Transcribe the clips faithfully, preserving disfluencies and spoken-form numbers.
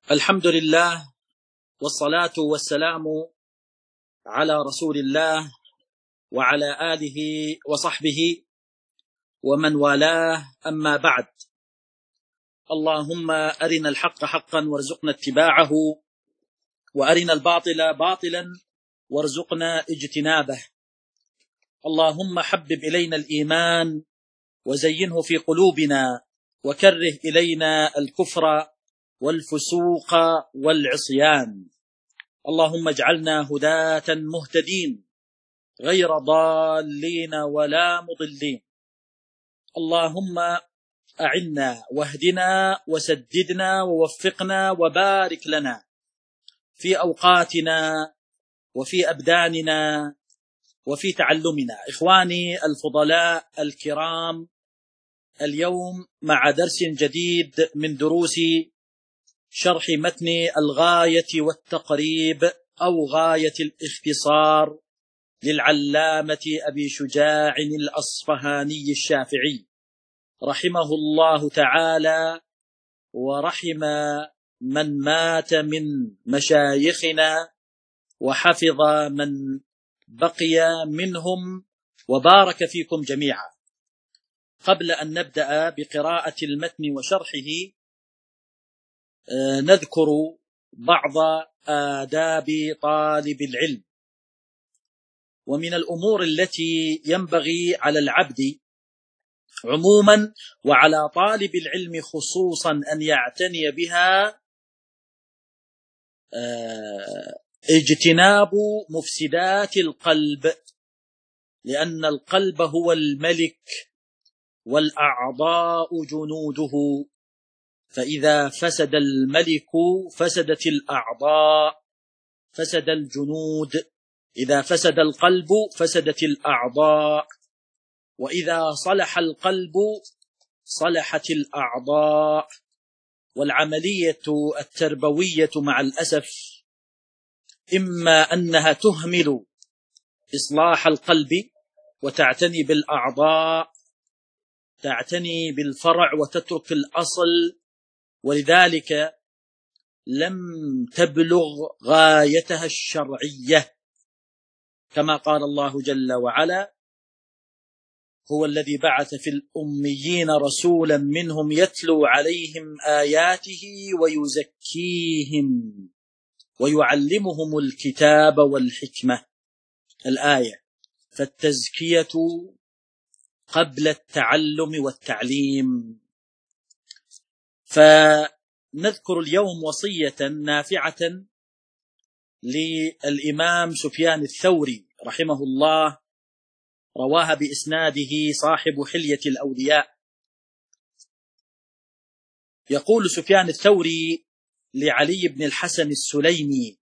الحمد لله والصلاة والسلام على رسول الله وعلى آله وصحبه ومن والاه، أما بعد. اللهم أرنا الحق حقا وارزقنا اتباعه، وأرنا الباطل باطلا وارزقنا اجتنابه. اللهم حبب إلينا الإيمان وزينه في قلوبنا، وكره إلينا الكفر والفسوق والعصيان. اللهم اجعلنا هداة مهتدين غير ضالين ولا مضلين. اللهم أعنا واهدنا وسددنا ووفقنا وبارك لنا في أوقاتنا وفي أبداننا وفي تعلمنا. إخواني الفضلاء الكرام، اليوم مع درس جديد من دروس شرح متن الغاية والتقريب أو غاية الاختصار للعلامة أبي شجاع الأصفهاني الشافعي رحمه الله تعالى، ورحم من مات من مشايخنا وحفظ من بقي منهم، وبارك فيكم جميعا. قبل أن نبدأ بقراءة المتن وشرحه نذكر بعض آداب طالب العلم. ومن الأمور التي ينبغي على العبد عموما وعلى طالب العلم خصوصا أن يعتني بها اجتناب مفسدات القلب، لأن القلب هو الملك والأعضاء جنوده، فإذا فسد الملك فسدت الأعضاء، فسد الجنود. إذا فسد القلب فسدت الأعضاء، وإذا صلح القلب صلحت الأعضاء. والعملية التربوية مع الأسف إما أنها تهمل إصلاح القلب وتعتني بالأعضاء، تعتني بالفرع وتترك الأصل، ولذلك لم تبلغ غايتها الشرعية، كما قال الله جل وعلا: هو الذي بعث في الأميين رسولا منهم يتلو عليهم آياته ويزكيهم ويعلمهم الكتاب والحكمة. الآية. فالتزكية قبل التعلم والتعليم. فنذكر اليوم وصية نافعة للإمام سفيان الثوري رحمه الله، رواها بإسناده صاحب حلية الأولياء. يقول سفيان الثوري لعلي بن الحسن السليمي،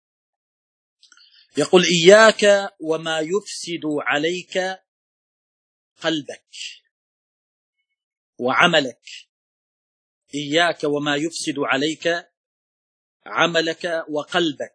يقول: إياك وما يفسد عليك قلبك وعملك. إياك وما يفسد عليك عملك وقلبك،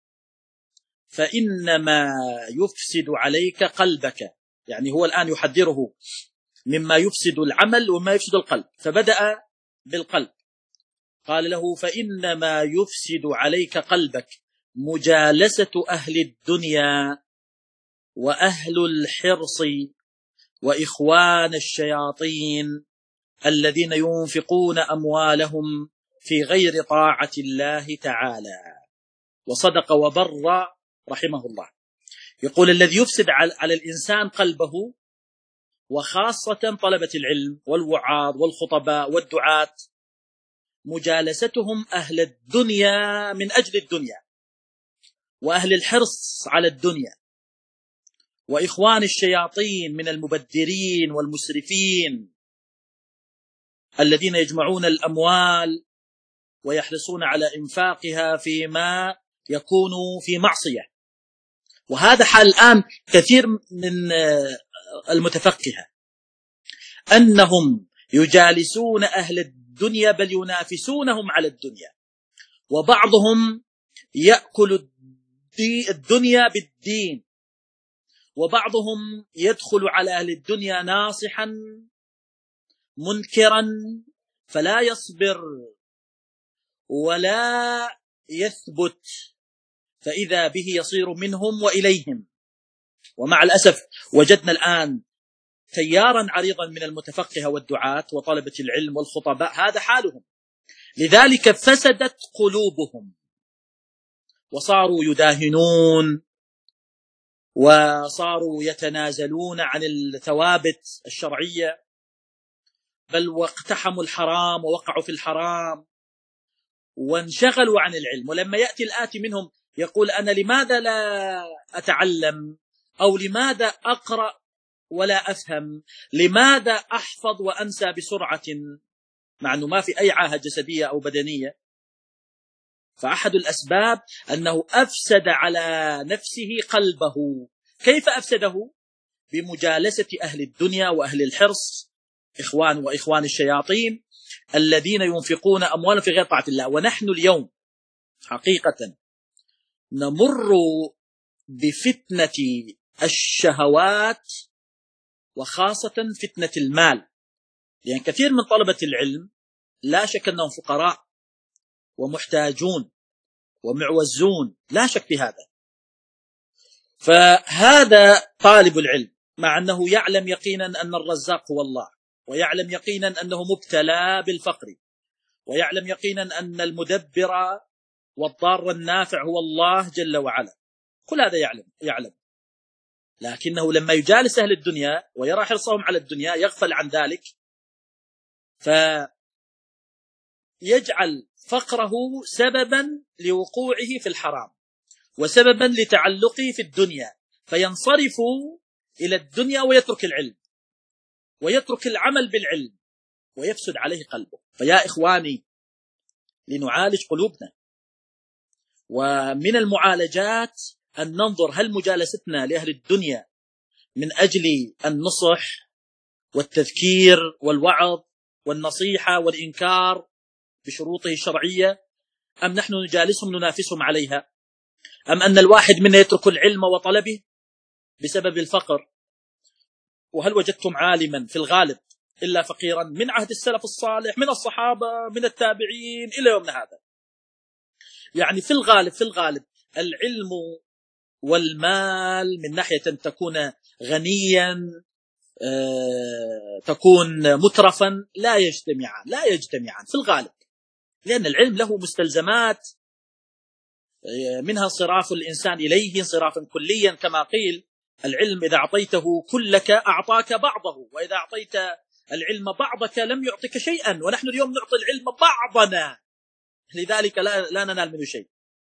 فإنما يفسد عليك قلبك. يعني هو الآن يحذره مما يفسد العمل وما يفسد القلب، فبدأ بالقلب. قال له: فإنما يفسد عليك قلبك مجالسة أهل الدنيا وأهل الحرص وإخوان الشياطين الذين ينفقون أموالهم في غير طاعة الله تعالى. وصدق وبر رحمه الله. يقول: الذي يفسد على الإنسان قلبه، وخاصة طلبة العلم والوعاظ والخطباء والدعاة، مجالستهم أهل الدنيا من أجل الدنيا، وأهل الحرص على الدنيا، وإخوان الشياطين من المبذرين والمسرفين الذين يجمعون الأموال ويحرصون على إنفاقها فيما يكون في معصية. وهذا حال الآن كثير من المتفقهة، أنهم يجالسون أهل الدنيا بل ينافسونهم على الدنيا، وبعضهم يأكل الدنيا بالدين، وبعضهم يدخل على أهل الدنيا ناصحا منكرا فلا يصبر ولا يثبت، فإذا به يصير منهم وإليهم. ومع الأسف وجدنا الآن تيارا عريضا من المتفقهة والدعاة وطلبة العلم والخطباء هذا حالهم، لذلك فسدت قلوبهم وصاروا يداهنون وصاروا يتنازلون عن الثوابت الشرعية، بل واقتحموا الحرام ووقعوا في الحرام وانشغلوا عن العلم. ولما يأتي الآتي منهم يقول أنا لماذا لا أتعلم، أو لماذا أقرأ ولا أفهم، لماذا أحفظ وأنسى بسرعة، مع أنه ما في أي عاهة جسدية أو بدنية، فأحد الأسباب أنه أفسد على نفسه قلبه. كيف أفسده؟ بمجالسة أهل الدنيا وأهل الحرص، إخوان وإخوان الشياطين الذين ينفقون أموالا في غير طاعة الله. ونحن اليوم حقيقة نمر بفتنة الشهوات، وخاصة فتنة المال، لأن كثير من طلبة العلم لا شك أنهم فقراء ومحتاجون ومعوزون، لا شك في هذا. فهذا طالب العلم مع أنه يعلم يقينا أن الرزاق هو الله، ويعلم يقينا أنه مبتلى بالفقر، ويعلم يقينا أن المدبر والضار النافع هو الله جل وعلا، كل هذا يعلم يعلم لكنه لما يجالس أهل الدنيا ويرى حرصهم على الدنيا يغفل عن ذلك، فيجعل فقره سببا لوقوعه في الحرام وسببا لتعلقه في الدنيا، فينصرف إلى الدنيا ويترك العلم ويترك العمل بالعلم ويفسد عليه قلبه. فيا إخواني، لنعالج قلوبنا، ومن المعالجات أن ننظر هل مجالستنا لأهل الدنيا من أجل النصح والتذكير والوعظ والنصيحة والإنكار بشروطه الشرعية، أم نحن نجالسهم ننافسهم عليها، أم أن الواحد منا يترك العلم وطلبه بسبب الفقر. وهل وجدتم عالما في الغالب إلا فقيرا من عهد السلف الصالح من الصحابة من التابعين إلى يومنا هذا؟ يعني في الغالب في الغالب العلم والمال من ناحية تكون غنيا تكون مترفا لا يجتمعان لا يجتمعان في الغالب، لأن العلم له مستلزمات، منها انصراف الإنسان إليه انصرافا كليا، كما قيل العلم إذا أعطيته كلك أعطاك بعضه، وإذا أعطيت العلم بعضك لم يعطك شيئا. ونحن اليوم نعطي العلم بعضنا، لذلك لا, لا ننال منه شيء.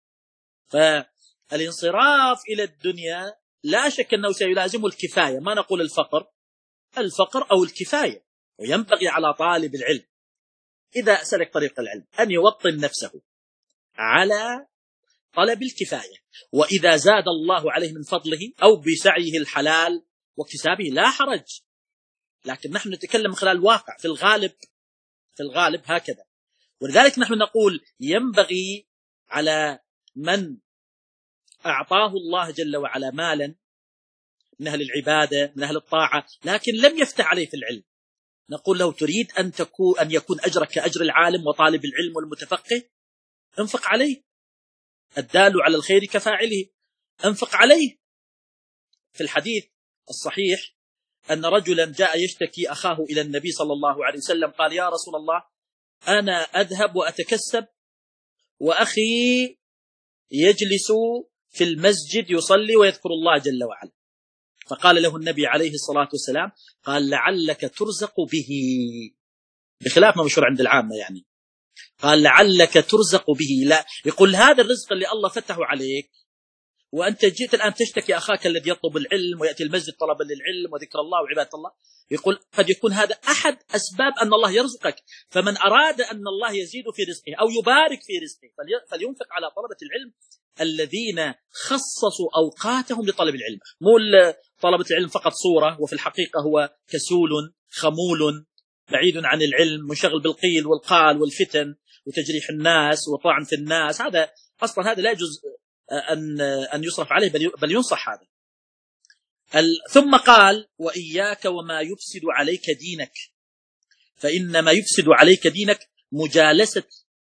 فالانصراف إلى الدنيا لا شك أنه سيلازم الكفاية، ما نقول الفقر الفقر أو الكفاية. وينبغي على طالب العلم إذا سلك طريق العلم أن يوطن نفسه على طلب الكفاية، وإذا زاد الله عليه من فضله أو بسعيه الحلال واكتسابه لا حرج، لكن نحن نتكلم من خلال الواقع. في الغالب في الغالب هكذا. ولذلك نحن نقول ينبغي على من أعطاه الله جل وعلا مالا من أهل العبادة من أهل الطاعة لكن لم يفتح عليه في العلم، نقول له تريد أن تكون أن يكون أجرك كأجر العالم وطالب العلم والمتفقه، انفق عليه، الدال على الخير كفاعله، انفق عليه. في الحديث الصحيح أن رجلا جاء يشتكي أخاه إلى النبي صلى الله عليه وسلم، قال يا رسول الله أنا أذهب وأتكسب وأخي يجلس في المسجد يصلي ويذكر الله جل وعلا. فقال له النبي عليه الصلاة والسلام قال لعلك ترزق به، بخلاف ما مشهور عند العامة، يعني قال لعلك ترزق به. لا يقول هذا الرزق اللي الله فتحه عليك وأنت جئت الآن تشتكي أخاك الذي يطلب العلم ويأتي المسجد طلبا للعلم وذكر الله وعبادة الله، يقول قد يكون هذا أحد أسباب أن الله يرزقك. فمن أراد أن الله يزيد في رزقه أو يبارك في رزقه فلينفق على طلبة العلم الذين خصصوا أوقاتهم لطلب العلم. مو طلبة العلم فقط صورة، وفي الحقيقة هو كسول خمول بعيد عن العلم منشغل بالقيل والقال والفتن وتجريح الناس وطعن في الناس. هذا أصلا هذا لا يجوز أن أن يصرف عليه، بل ينصح هذا. ثم قال وإياك وما يفسد عليك دينك، فإن ما يفسد عليك دينك مجالسة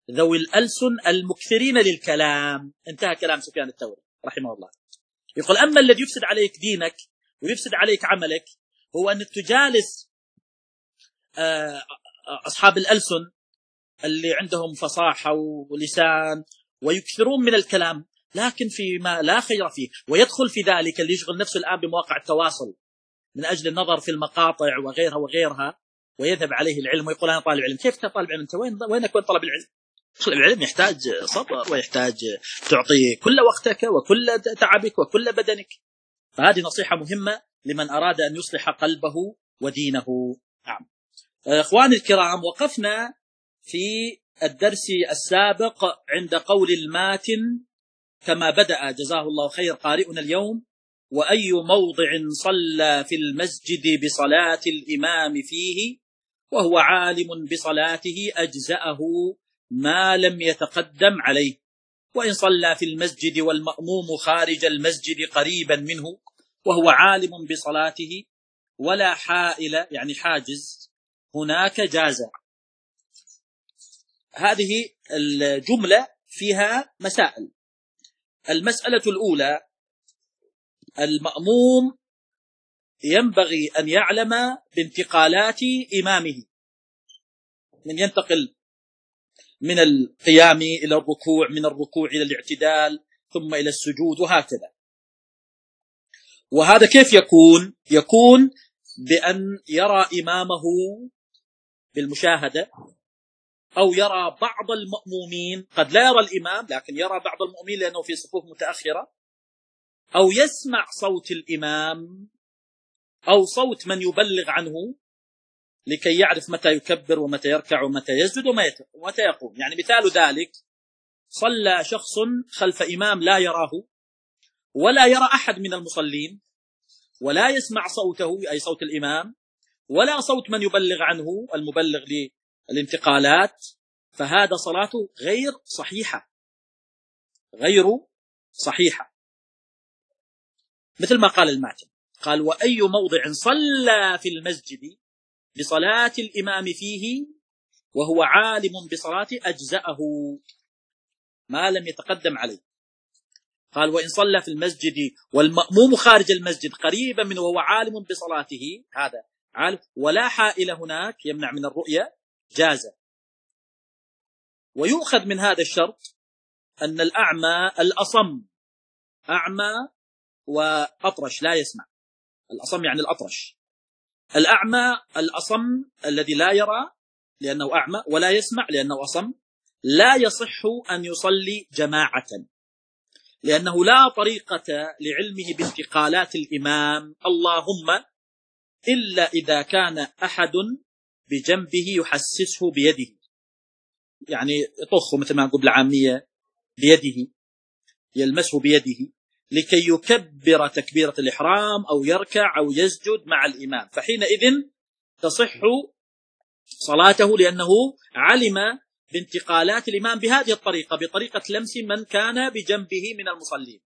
ذوي الألسن المكثرين للكلام. انتهى كلام سفيان الثوري رحمه الله. يقول أما الذي يفسد عليك دينك ويفسد عليك عملك هو أن تجالس أصحاب الألسن اللي عندهم فصاحة ولسان ويكثرون من الكلام، لكن فيما لا خير فيه، ويدخل في ذلك اللي يشغل نفسه الآن بمواقع التواصل من أجل النظر في المقاطع وغيرها وغيرها، ويذهب عليه العلم ويقول أنا طالب علم. كيف طالب علم؟ أنت وين وينك وين طلب العلم؟ طلب العلم يحتاج صبر ويحتاج تعطي كل وقتك وكل تعبك وكل بدنك. فهذه نصيحة مهمة لمن أراد أن يصلح قلبه ودينه. نعم إخواني الكرام، وقفنا في الدرس السابق عند قول الماتن كما بدأ جزاه الله خير قارئنا اليوم: وأي موضع صلى في المسجد بصلاة الإمام فيه وهو عالم بصلاته أجزأه ما لم يتقدم عليه، وإن صلى في المسجد والمأموم خارج المسجد قريبا منه وهو عالم بصلاته ولا حائل يعني حاجز هناك جاز. هذه الجملة فيها مسائل. المسألة الأولى: المأموم ينبغي أن يعلم بانتقالات إمامه، من ينتقل من القيام إلى الركوع، من الركوع إلى الاعتدال، ثم إلى السجود، وهكذا. وهذا كيف يكون؟ يكون بأن يرى إمامه بالمشاهدة، أو يرى بعض المأمومين، قد لا يرى الإمام لكن يرى بعض المأمومين لأنه في صفوف متأخرة، أو يسمع صوت الإمام أو صوت من يبلغ عنه لكي يعرف متى يكبر ومتى يركع ومتى يسجد ومتى يقوم. يعني مثال ذلك: صلى شخص خلف إمام لا يراه ولا يرى أحد من المصلين، ولا يسمع صوته أي صوت الإمام، ولا صوت من يبلغ عنه المبلغ للانتقالات، فهذا صلاته غير صحيحة غير صحيحة مثل ما قال الماتن، قال: وأي موضع صلى في المسجد بصلاة الإمام فيه وهو عالم بصلاته أجزأه ما لم يتقدم عليه. قال: وإن صلى في المسجد والمأموم خارج المسجد قريبا منه وهو عالم بصلاته، هذا عالم ولا حائل هناك يمنع من الرؤية، جاز. ويؤخذ من هذا الشرط أن الأعمى الأصم، أعمى وأطرش لا يسمع، الأصم يعني الأطرش، الأعمى الأصم الذي لا يرى لأنه أعمى ولا يسمع لأنه أصم، لا يصح أن يصلي جماعة، لأنه لا طريقة لعلمه بانتقالات الإمام، اللهم إلا إذا كان أحد بجنبه يحسسه بيده، يعني يطخه مثل ما نقول بالعامية بيده، يلمسه بيده لكي يكبر تكبيرة الإحرام أو يركع أو يسجد مع الإمام، فحينئذ تصح صلاته لأنه علم بانتقالات الإمام بهذه الطريقة، بطريقة لمس من كان بجنبه من المصلين.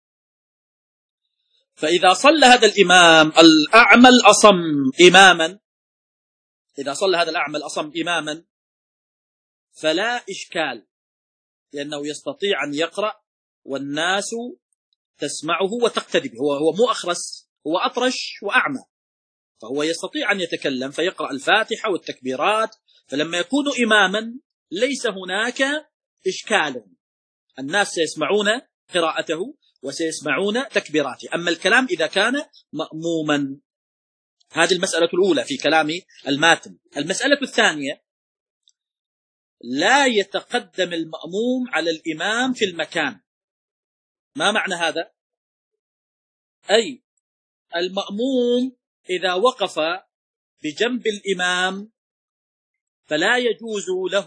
فإذا صلى هذا الإمام الأعمى الأصم إماما، إذا صلى هذا الأعمى الأصم إماما فلا إشكال، لأنه يستطيع أن يقرأ والناس تسمعه وتقتدي به. هو هو مو أخرس، هو أطرش وأعمى، فهو يستطيع أن يتكلم فيقرأ الفاتحة والتكبيرات، فلما يكون إماما ليس هناك إشكال، الناس سيسمعون قراءته وسيسمعون تكبيراته. أما الكلام إذا كان مأموما. هذه المسألة الأولى في كلام الماتن. المسألة الثانية: لا يتقدم المأموم على الإمام في المكان. ما معنى هذا؟ أي المأموم إذا وقف بجنب الإمام فلا يجوز له،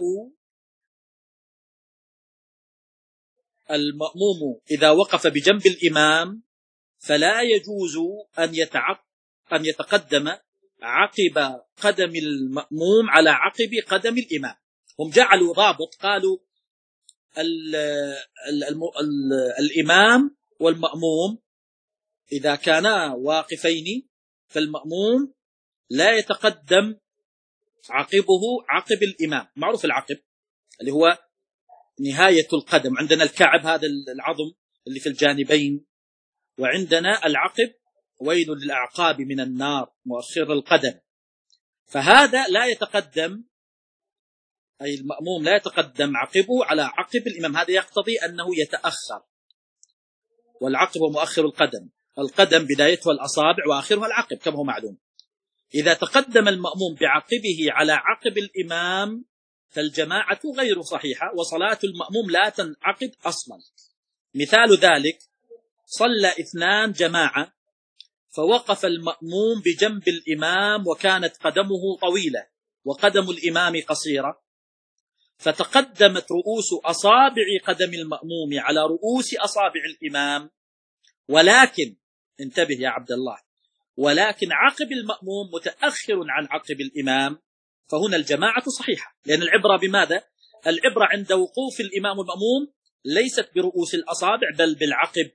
المأموم إذا وقف بجنب الإمام فلا يجوز أن يتعق أن يتقدم عقب قدم المأموم على عقب قدم الإمام. هم جعلوا ضابط، قالوا ال ال ال ال الإمام والمأموم إذا كانا واقفين فالمأموم لا يتقدم عقبه عقب الإمام. معروف العقب اللي هو نهاية القدم، عندنا الكعب هذا العظم اللي في الجانبين، وعندنا العقب ويل للأعقاب من النار مؤخر القدم. فهذا لا يتقدم، أي المأموم لا يتقدم عقبه على عقب الإمام، هذا يقتضي أنه يتأخر، والعقب هو مؤخر القدم، القدم بدايتها الأصابع وآخرها العقب كما هو معلوم. إذا تقدم المأموم بعقبه على عقب الإمام فالجماعة غير صحيحة، وصلاة المأموم لا تنعقد أصلا. مثال ذلك: صلى اثنان جماعة، فوقف المأموم بجنب الإمام وكانت قدمه طويلة وقدم الإمام قصيرة، فتقدمت رؤوس أصابع قدم المأموم على رؤوس أصابع الإمام، ولكن انتبه يا عبد الله، ولكن عقب المأموم متأخر عن عقب الإمام، فهنا الجماعة صحيحة، لأن العبرة بماذا؟ العبرة عند وقوف الإمام والمأموم ليست برؤوس الأصابع بل بالعقب.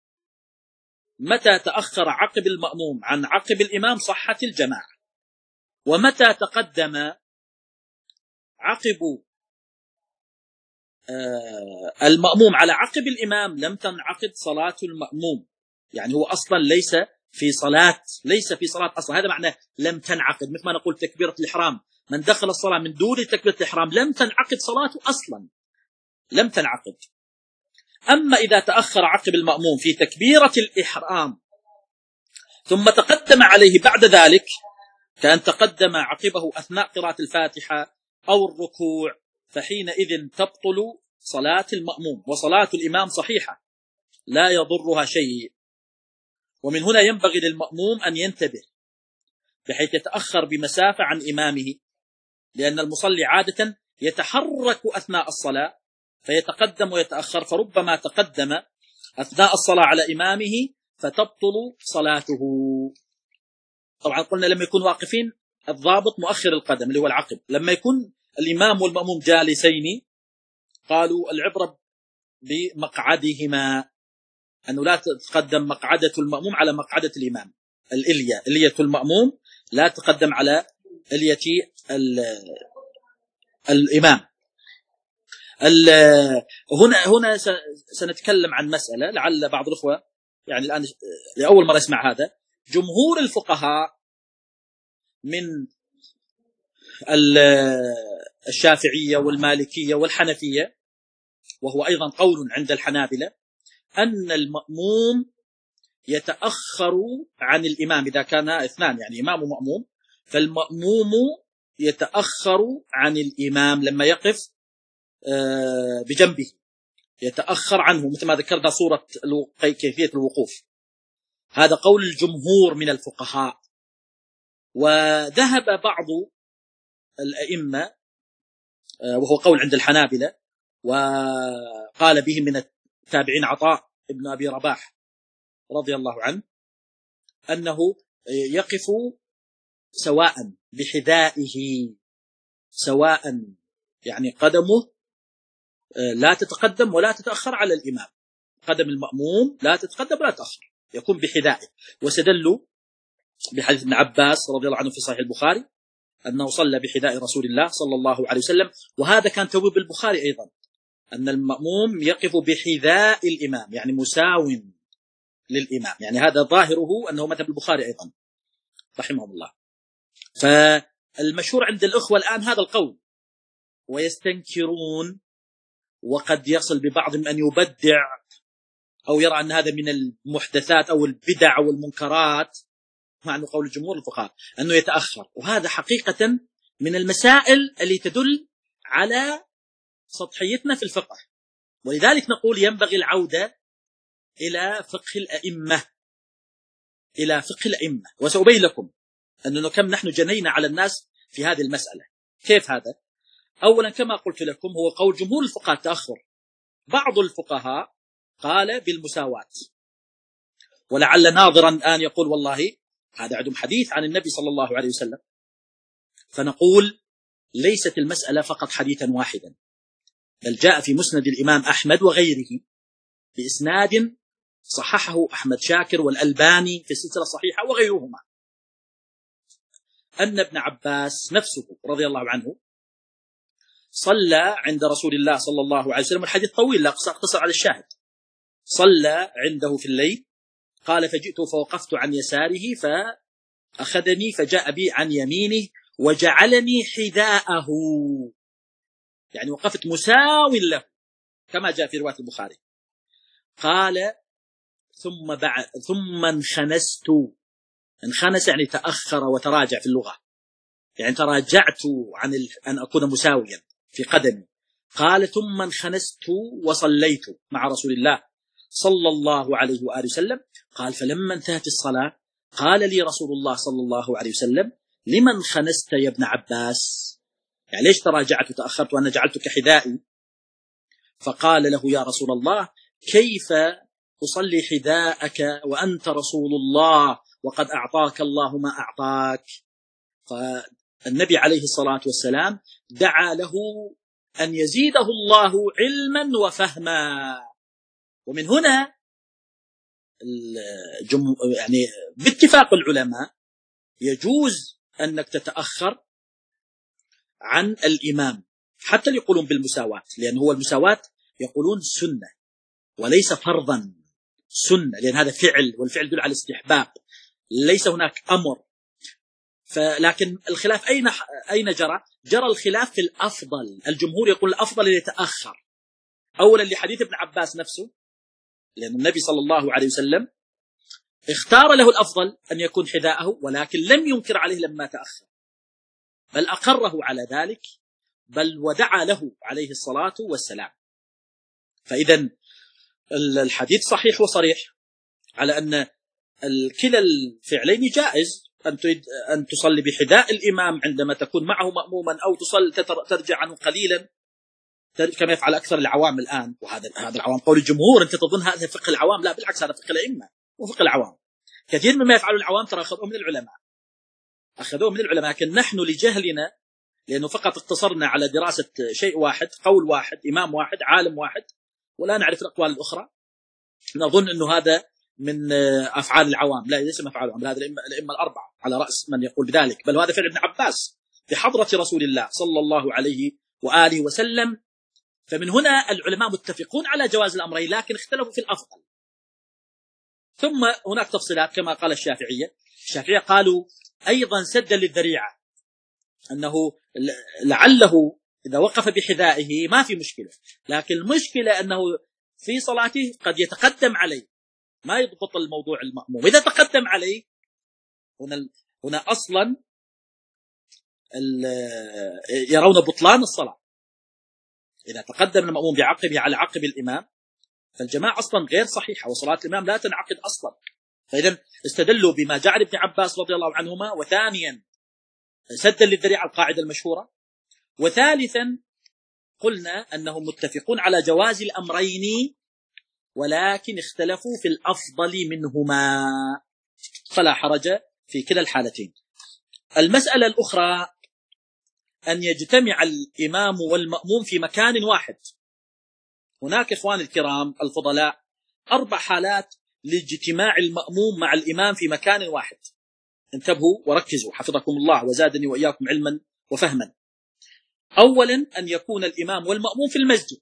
متى تأخر عقب المأموم عن عقب الإمام صحت الجماعة، ومتى تقدم عقب المأموم على عقب الإمام لم تنعقد صلاة المأموم، يعني هو أصلا ليس في صلاة، ليس في صلاة أصلا، هذا معناه لم تنعقد. مثل ما نقول تكبيرة الإحرام، من دخل الصلاة من دون تكبيرة الإحرام لم تنعقد صلاته أصلا، لم تنعقد. أما إذا تأخر عقب المأموم في تكبيرة الإحرام ثم تقدم عليه بعد ذلك، كأن تقدم عقبه أثناء قراءة الفاتحة أو الركوع، فحينئذ تبطل صلاة المأموم، وصلاة الإمام صحيحة لا يضرها شيء. ومن هنا ينبغي للمأموم أن ينتبه بحيث يتأخر بمسافة عن إمامه، لأن المصلي عادة يتحرك أثناء الصلاة فيتقدم ويتأخر، فربما تقدم أثناء الصلاة على إمامه فتبطل صلاته. طبعا قلنا لما يكون واقفين الضابط مؤخر القدم اللي هو العقب، لما يكون الإمام والمأموم جالسين قالوا العبرة بمقعدهما، أنه لا تتقدم مقعدة المأموم على مقعدة الإمام، الإلية إلية المأموم لا تقدم على إلية الإمام. هنا هنا سنتكلم عن مسألة لعل بعض الأخوة يعني الآن لأول مرة يسمع هذا. جمهور الفقهاء من الشافعية والمالكية والحنفية، وهو أيضا قول عند الحنابلة، أن المأموم يتأخر عن الإمام إذا كان اثنان، يعني إمام ومأموم، فالمأموم يتأخر عن الإمام لما يقف بجنبه، يتأخر عنه مثل ما ذكرنا صورة كيفية الوقوف. هذا قول الجمهور من الفقهاء. وذهب بعض الأئمة وهو قول عند الحنابلة، وقال به من التابعين عطاء ابن أبي رباح رضي الله عنه، أنه يقف سواء بحذائه، سواء يعني قدمه لا تتقدم ولا تتأخر على الإمام، قدم المأموم لا تتقدم ولا تتأخر، يكون بحذائه. وسدلوا بحديث ابن عباس رضي الله عنه في صحيح البخاري أنه صلى بحذاء رسول الله صلى الله عليه وسلم، وهذا كان توبيب البخاري أيضا، أن المأموم يقف بحذاء الإمام يعني مساو للإمام، يعني هذا ظاهره أنه مذهب البخاري أيضا رحمه الله. فالمشهور عند الأخوة الآن هذا القول، ويستنكرون، وقد يصل ببعضهم أن يبدع أو يرى أن هذا من المحدثات أو البدع والمنكرات، مع أنه قول الجمهور الفقهاء أنه يتأخر. وهذا حقيقة من المسائل اللي تدل على سطحيتنا في الفقه، ولذلك نقول ينبغي العودة إلى فقه الأئمة، إلى فقه الأئمة. وسأبين لكم أنه كم نحن جنينا على الناس في هذه المسألة. كيف هذا؟ أولا كما قلت لكم هو قول جمهور الفقهاء تأخر، بعض الفقهاء قال بالمساواة، ولعل ناظرا الآن يقول والله هذا عندهم حديث عن النبي صلى الله عليه وسلم، فنقول ليست المسألة فقط حديثا واحدا، بل جاء في مسند الإمام أحمد وغيره بإسناد صححه أحمد شاكر والألباني في السلسلة الصحيحة وغيرهما، أن ابن عباس نفسه رضي الله عنه صلى عند رسول الله صلى الله عليه وسلم، الحديث طويل لا أقتصر على الشاهد. صلى عنده في الليل، قال فجئت فوقفت عن يساره فأخذني فجاء بي عن يمينه وجعلني حذاءه، يعني وقفت مساو له كما جاء في رواية البخاري. قال ثم بعد ثم انخنست، انخنس يعني تأخر وتراجع في اللغة، يعني تراجعت عن أن أكون مساويا في قدمي. قال ثم انخنست وصليت مع رسول الله صلى الله عليه وآله وسلم. قال فلما انتهت الصلاة قال لي رسول الله صلى الله عليه وسلم لمن انخنست يا ابن عباس، يعني ليش تراجعت وتأخرت وأنا جعلتك حذائي؟ فقال له يا رسول الله كيف أصلي حذاءك وأنت رسول الله وقد أعطاك الله ما أعطاك. فالنبي عليه الصلاة والسلام دعا له أن يزيده الله علما وفهما. ومن هنا الجم... يعني باتفاق العلماء يجوز أنك تتأخر عن الإمام، حتى يقولون بالمساواة، لأن هو المساواة يقولون سنة وليس فرضا، سنة لأن هذا فعل، والفعل يدل على الاستحباب، ليس هناك أمر. فلكن الخلاف أين أين جرى؟ جرى الخلاف في الأفضل. الجمهور يقول الأفضل يتأخر، أولا لحديث ابن عباس نفسه، لأن النبي صلى الله عليه وسلم اختار له الأفضل أن يكون حذاءه، ولكن لم ينكر عليه لما تأخر، بل أقره على ذلك، بل ودعا له عليه الصلاة والسلام. فإذا الحديث صحيح وصريح على أن كلا الفعلين جائز، أن أن تصلي بحذاء الإمام عندما تكون معه مأموما، أو تصلي ترجع عنه قليلا كما يفعل أكثر العوام الآن. وهذا هذا العوام قول الجمهور، أنت تظن هذا فقه العوام، لا بالعكس هذا فقه الأئمة وفقه العوام. كثير مما يفعله العوام ترى أخذوه من العلماء، أخذوه من العلماء، لكن نحن لجهلنا، لأنه فقط اقتصرنا على دراسة شيء واحد، قول واحد، إمام واحد، عالم واحد، ولا نعرف الأقوال الأخرى، نظن أنه هذا من أفعال العوام. لا، ليس من أفعال العوام، هذا الأئمة الأربعة على رأس من يقول بذلك، بل هذا فعل ابن عباس بحضرة رسول الله صلى الله عليه وآله وسلم. فمن هنا العلماء متفقون على جواز الأمرين، لكن اختلفوا في الأفضل. ثم هناك تفصيلات كما قال الشافعية. الشافعية قالوا أيضا سدا للذريعة، أنه لعله إذا وقف بحذائه ما في مشكلة، لكن المشكلة أنه في صلاته قد يتقدم عليه، ما يضبط الموضوع المأموم. إذا تقدم عليه هنا, هنا أصلا يرون بطلان الصلاة. إذا تقدم المأموم بعقبه على عقب الإمام فالجماعة أصلا غير صحيحة، وصلاة الإمام لا تنعقد أصلا. فإذا استدلوا بما جاء ابن عباس رضي الله عنهما، وثانيا سدا للذريعة القاعدة المشهورة، وثالثا قلنا أنهم متفقون على جواز الأمرين ولكن اختلفوا في الأفضل منهما، فلا حرج في كلا الحالتين. المسألة الأخرى أن يجتمع الإمام والمأموم في مكان واحد. هناك إخوان الكرام الفضلاء أربع حالات لاجتماع المأموم مع الإمام في مكان واحد. انتبهوا وركزوا حفظكم الله وزادني وإياكم علما وفهما. أولا أن يكون الإمام والمأموم في المسجد.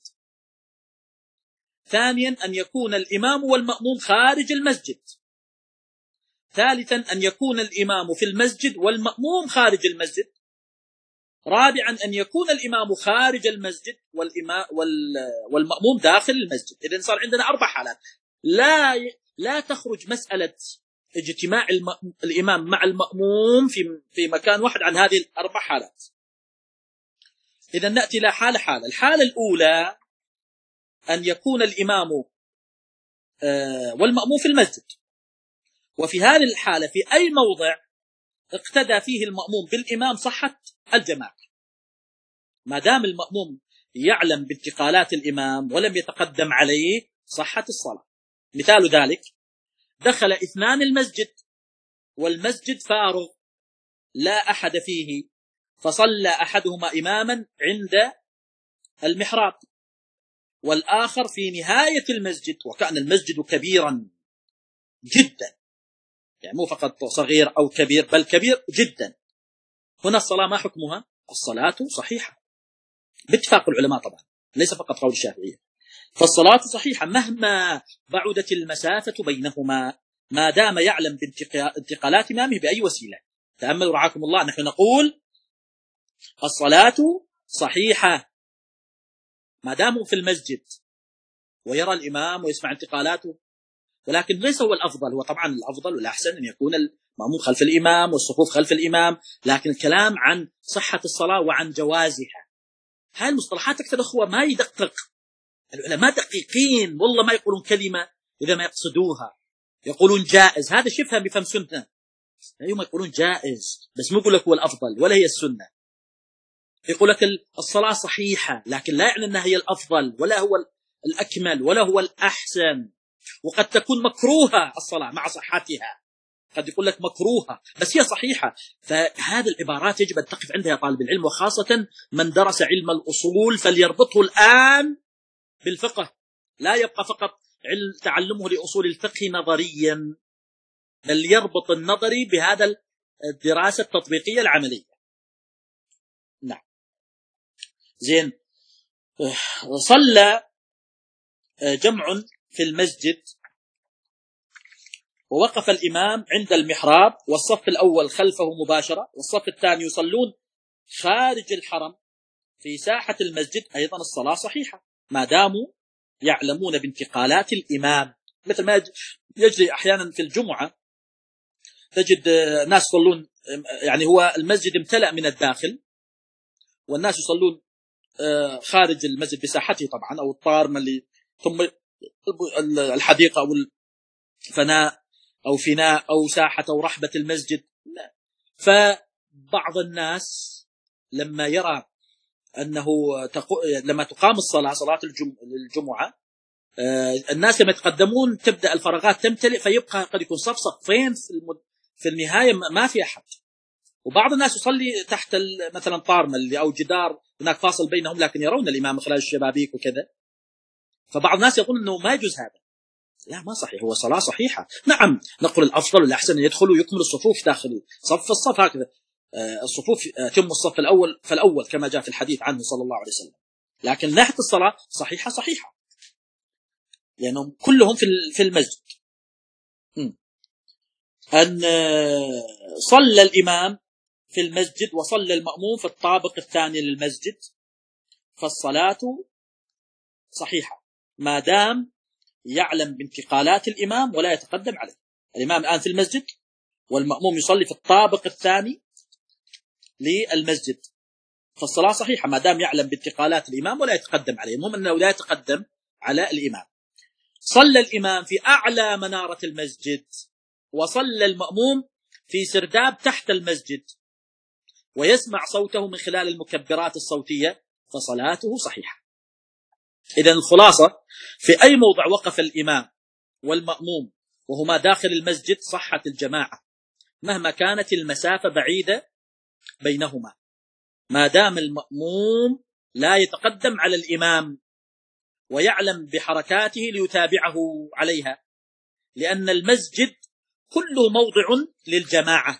ثانيا أن يكون الإمام والمأموم خارج المسجد. ثالثا أن يكون الإمام في المسجد والمأموم خارج المسجد. رابعا أن يكون الإمام خارج المسجد والإمام والمأموم داخل المسجد. إذن صار عندنا أربع حالات. لا لا تخرج مسألة اجتماع الإمام مع المأموم في في مكان واحد عن هذه الأربع حالات. إذن نأتي إلى حالة حالة. الحالة الأولى أن يكون الإمام والمأموم في المسجد، وفي هذه الحالة في أي موضع اقتدى فيه المأموم بالإمام صحت الجماعة، ما دام المأموم يعلم بانتقالات الإمام ولم يتقدم عليه صحت الصلاة. مثال ذلك دخل اثنان المسجد والمسجد فارغ لا أحد فيه، فصلى أحدهما إماما عند المحراب والآخر في نهاية المسجد، وكان المسجد كبيرا جدا، يعني مو فقط صغير أو كبير بل كبير جدا. هنا الصلاة ما حكمها؟ الصلاة صحيحة باتفاق العلماء طبعا، ليس فقط قول الشافعية. فالصلاة صحيحة مهما بعدت المسافة بينهما، ما دام يعلم بانتقالات إمامه بأي وسيلة. تأملوا رعاكم الله، نحن نقول الصلاة صحيحة ما داموا في المسجد ويرى الإمام ويسمع انتقالاته، ولكن ليس هو الأفضل. هو طبعا الأفضل والأحسن أن يكون المأموم خلف الإمام والصفوف خلف الإمام، لكن الكلام عن صحة الصلاة وعن جوازها. هاي المصطلحات أكثر أخوة ما يدقق العلماء، دقيقين والله، ما يقولون كلمة إذا ما يقصدوها، يقولون جائز، هذا شبه بفهم سنة. أيوم يقولون جائز بس مو يقول لك هو الأفضل ولا هي السنة. يقول لك الصلاة صحيحة لكن لا يعني أنها هي الأفضل ولا هو الأكمل ولا هو الأحسن. وقد تكون مكروهة الصلاة مع صحتها، قد يقول لك مكروهة بس هي صحيحة. فهذه العبارات يجب أن تقف عندها طالب العلم، وخاصة من درس علم الأصول فليربطه الآن بالفقه، لا يبقى فقط تعلمه لأصول الفقه نظريا، بل يربط النظري بهذا الدراسة التطبيقية العملية. نعم زين. صلى جمع في المسجد ووقف الإمام عند المحراب، والصف الأول خلفه مباشرة والصف الثاني يصلون خارج الحرم في ساحة المسجد، أيضا الصلاة صحيحة ما داموا يعلمون بانتقالات الإمام. مثل ما يجري أحيانا في الجمعة، تجد ناس يصلون، يعني هو المسجد امتلأ من الداخل والناس يصلون خارج المسجد بساحته طبعا، أو الطارمة اللي ثم الحديقة أو الفناء أو فناء أو ساحة أو رحبة المسجد. فبعض الناس لما يرى أنه تقو... لما تقام الصلاة صلاة الجم... الجمعة، الناس لما يتقدمون تبدأ الفراغات تمتلئ، فيبقى قد يكون صف صفين في, الم... في النهاية ما في أحد. وبعض الناس يصلي تحت مثلا طارمة اللي أو جدار هناك فاصل بينهم، لكن يرون الإمام خلال الشبابيك وكذا. فبعض الناس يقول أنه ما يجوز هذا. لا، ما صحيح، هو صلاة صحيحة. نعم نقول الأفضل والأحسن أن يدخلوا يكمل الصفوف داخل صف الصف، هكذا الصفوف تم الصف الأول فالأول كما جاء في الحديث عنه صلى الله عليه وسلم. لكن ناحية الصلاة صحيحة صحيحة لأنهم كلهم في المسجد. أن صلى الإمام في المسجد وصلى المأموم في الطابق الثاني للمسجد، فالصلاة صحيحة ما دام يعلم بانتقالات الإمام ولا يتقدم عليه. الإمام الآن في المسجد والمأموم يصلي في الطابق الثاني للمسجد، فالصلاة صحيحة ما دام يعلم بانتقالات الإمام ولا يتقدم عليه. المهم أنه لا يتقدم على الإمام. صلى الإمام في أعلى منارة المسجد وصلى المأموم في سرداب تحت المسجد ويسمع صوته من خلال المكبرات الصوتية، فصلاته صحيحة. إذن الخلاصة، في أي موضع وقف الإمام والمأموم وهما داخل المسجد صحت الجماعة مهما كانت المسافة بعيدة بينهما، ما دام المأموم لا يتقدم على الإمام ويعلم بحركاته ليتابعه عليها، لأن المسجد كله موضع للجماعة،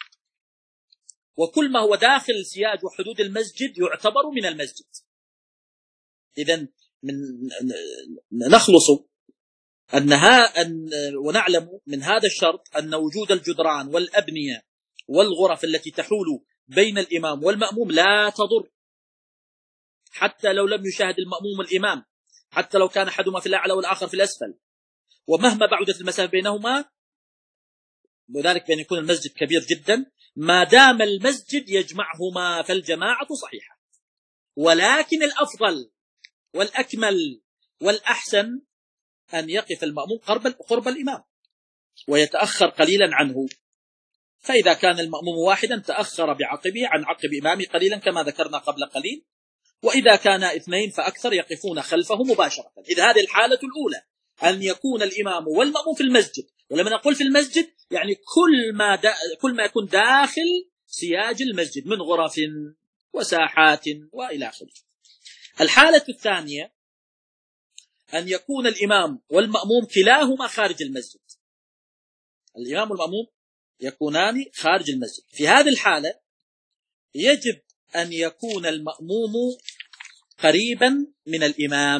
وكل ما هو داخل سياج وحدود المسجد يعتبر من المسجد. إذن من نخلص أنها أن ونعلم من هذا الشرط أن وجود الجدران والأبنية والغرف التي تحول بين الإمام والمأموم لا تضر، حتى لو لم يشاهد المأموم الإمام، حتى لو كان أحدهما في الأعلى والآخر في الأسفل، ومهما بعدت المسافة بينهما، وذلك بأن يكون المسجد كبير جدا، ما دام المسجد يجمعهما فالجماعة صحيحة. ولكن الأفضل والأكمل والأحسن أن يقف المأموم قرب قرب الإمام ويتأخر قليلا عنه، فإذا كان المأموم واحدا تأخر بعقبه عن عقب إمامه قليلا كما ذكرنا قبل قليل، وإذا كان اثنين فأكثر يقفون خلفه مباشرة. إذا هذه الحالة الأولى أن يكون الإمام والمأموم في المسجد، ولما نقول في المسجد يعني كل ما دا كل ما يكون داخل سياج المسجد من غرف وساحات وإلى آخره. الحالة الثانية أن يكون الإمام والمأموم كلاهما خارج المسجد، الإمام والمأموم يكونان خارج المسجد. في هذه الحالة يجب أن يكون المأموم قريبا من الإمام،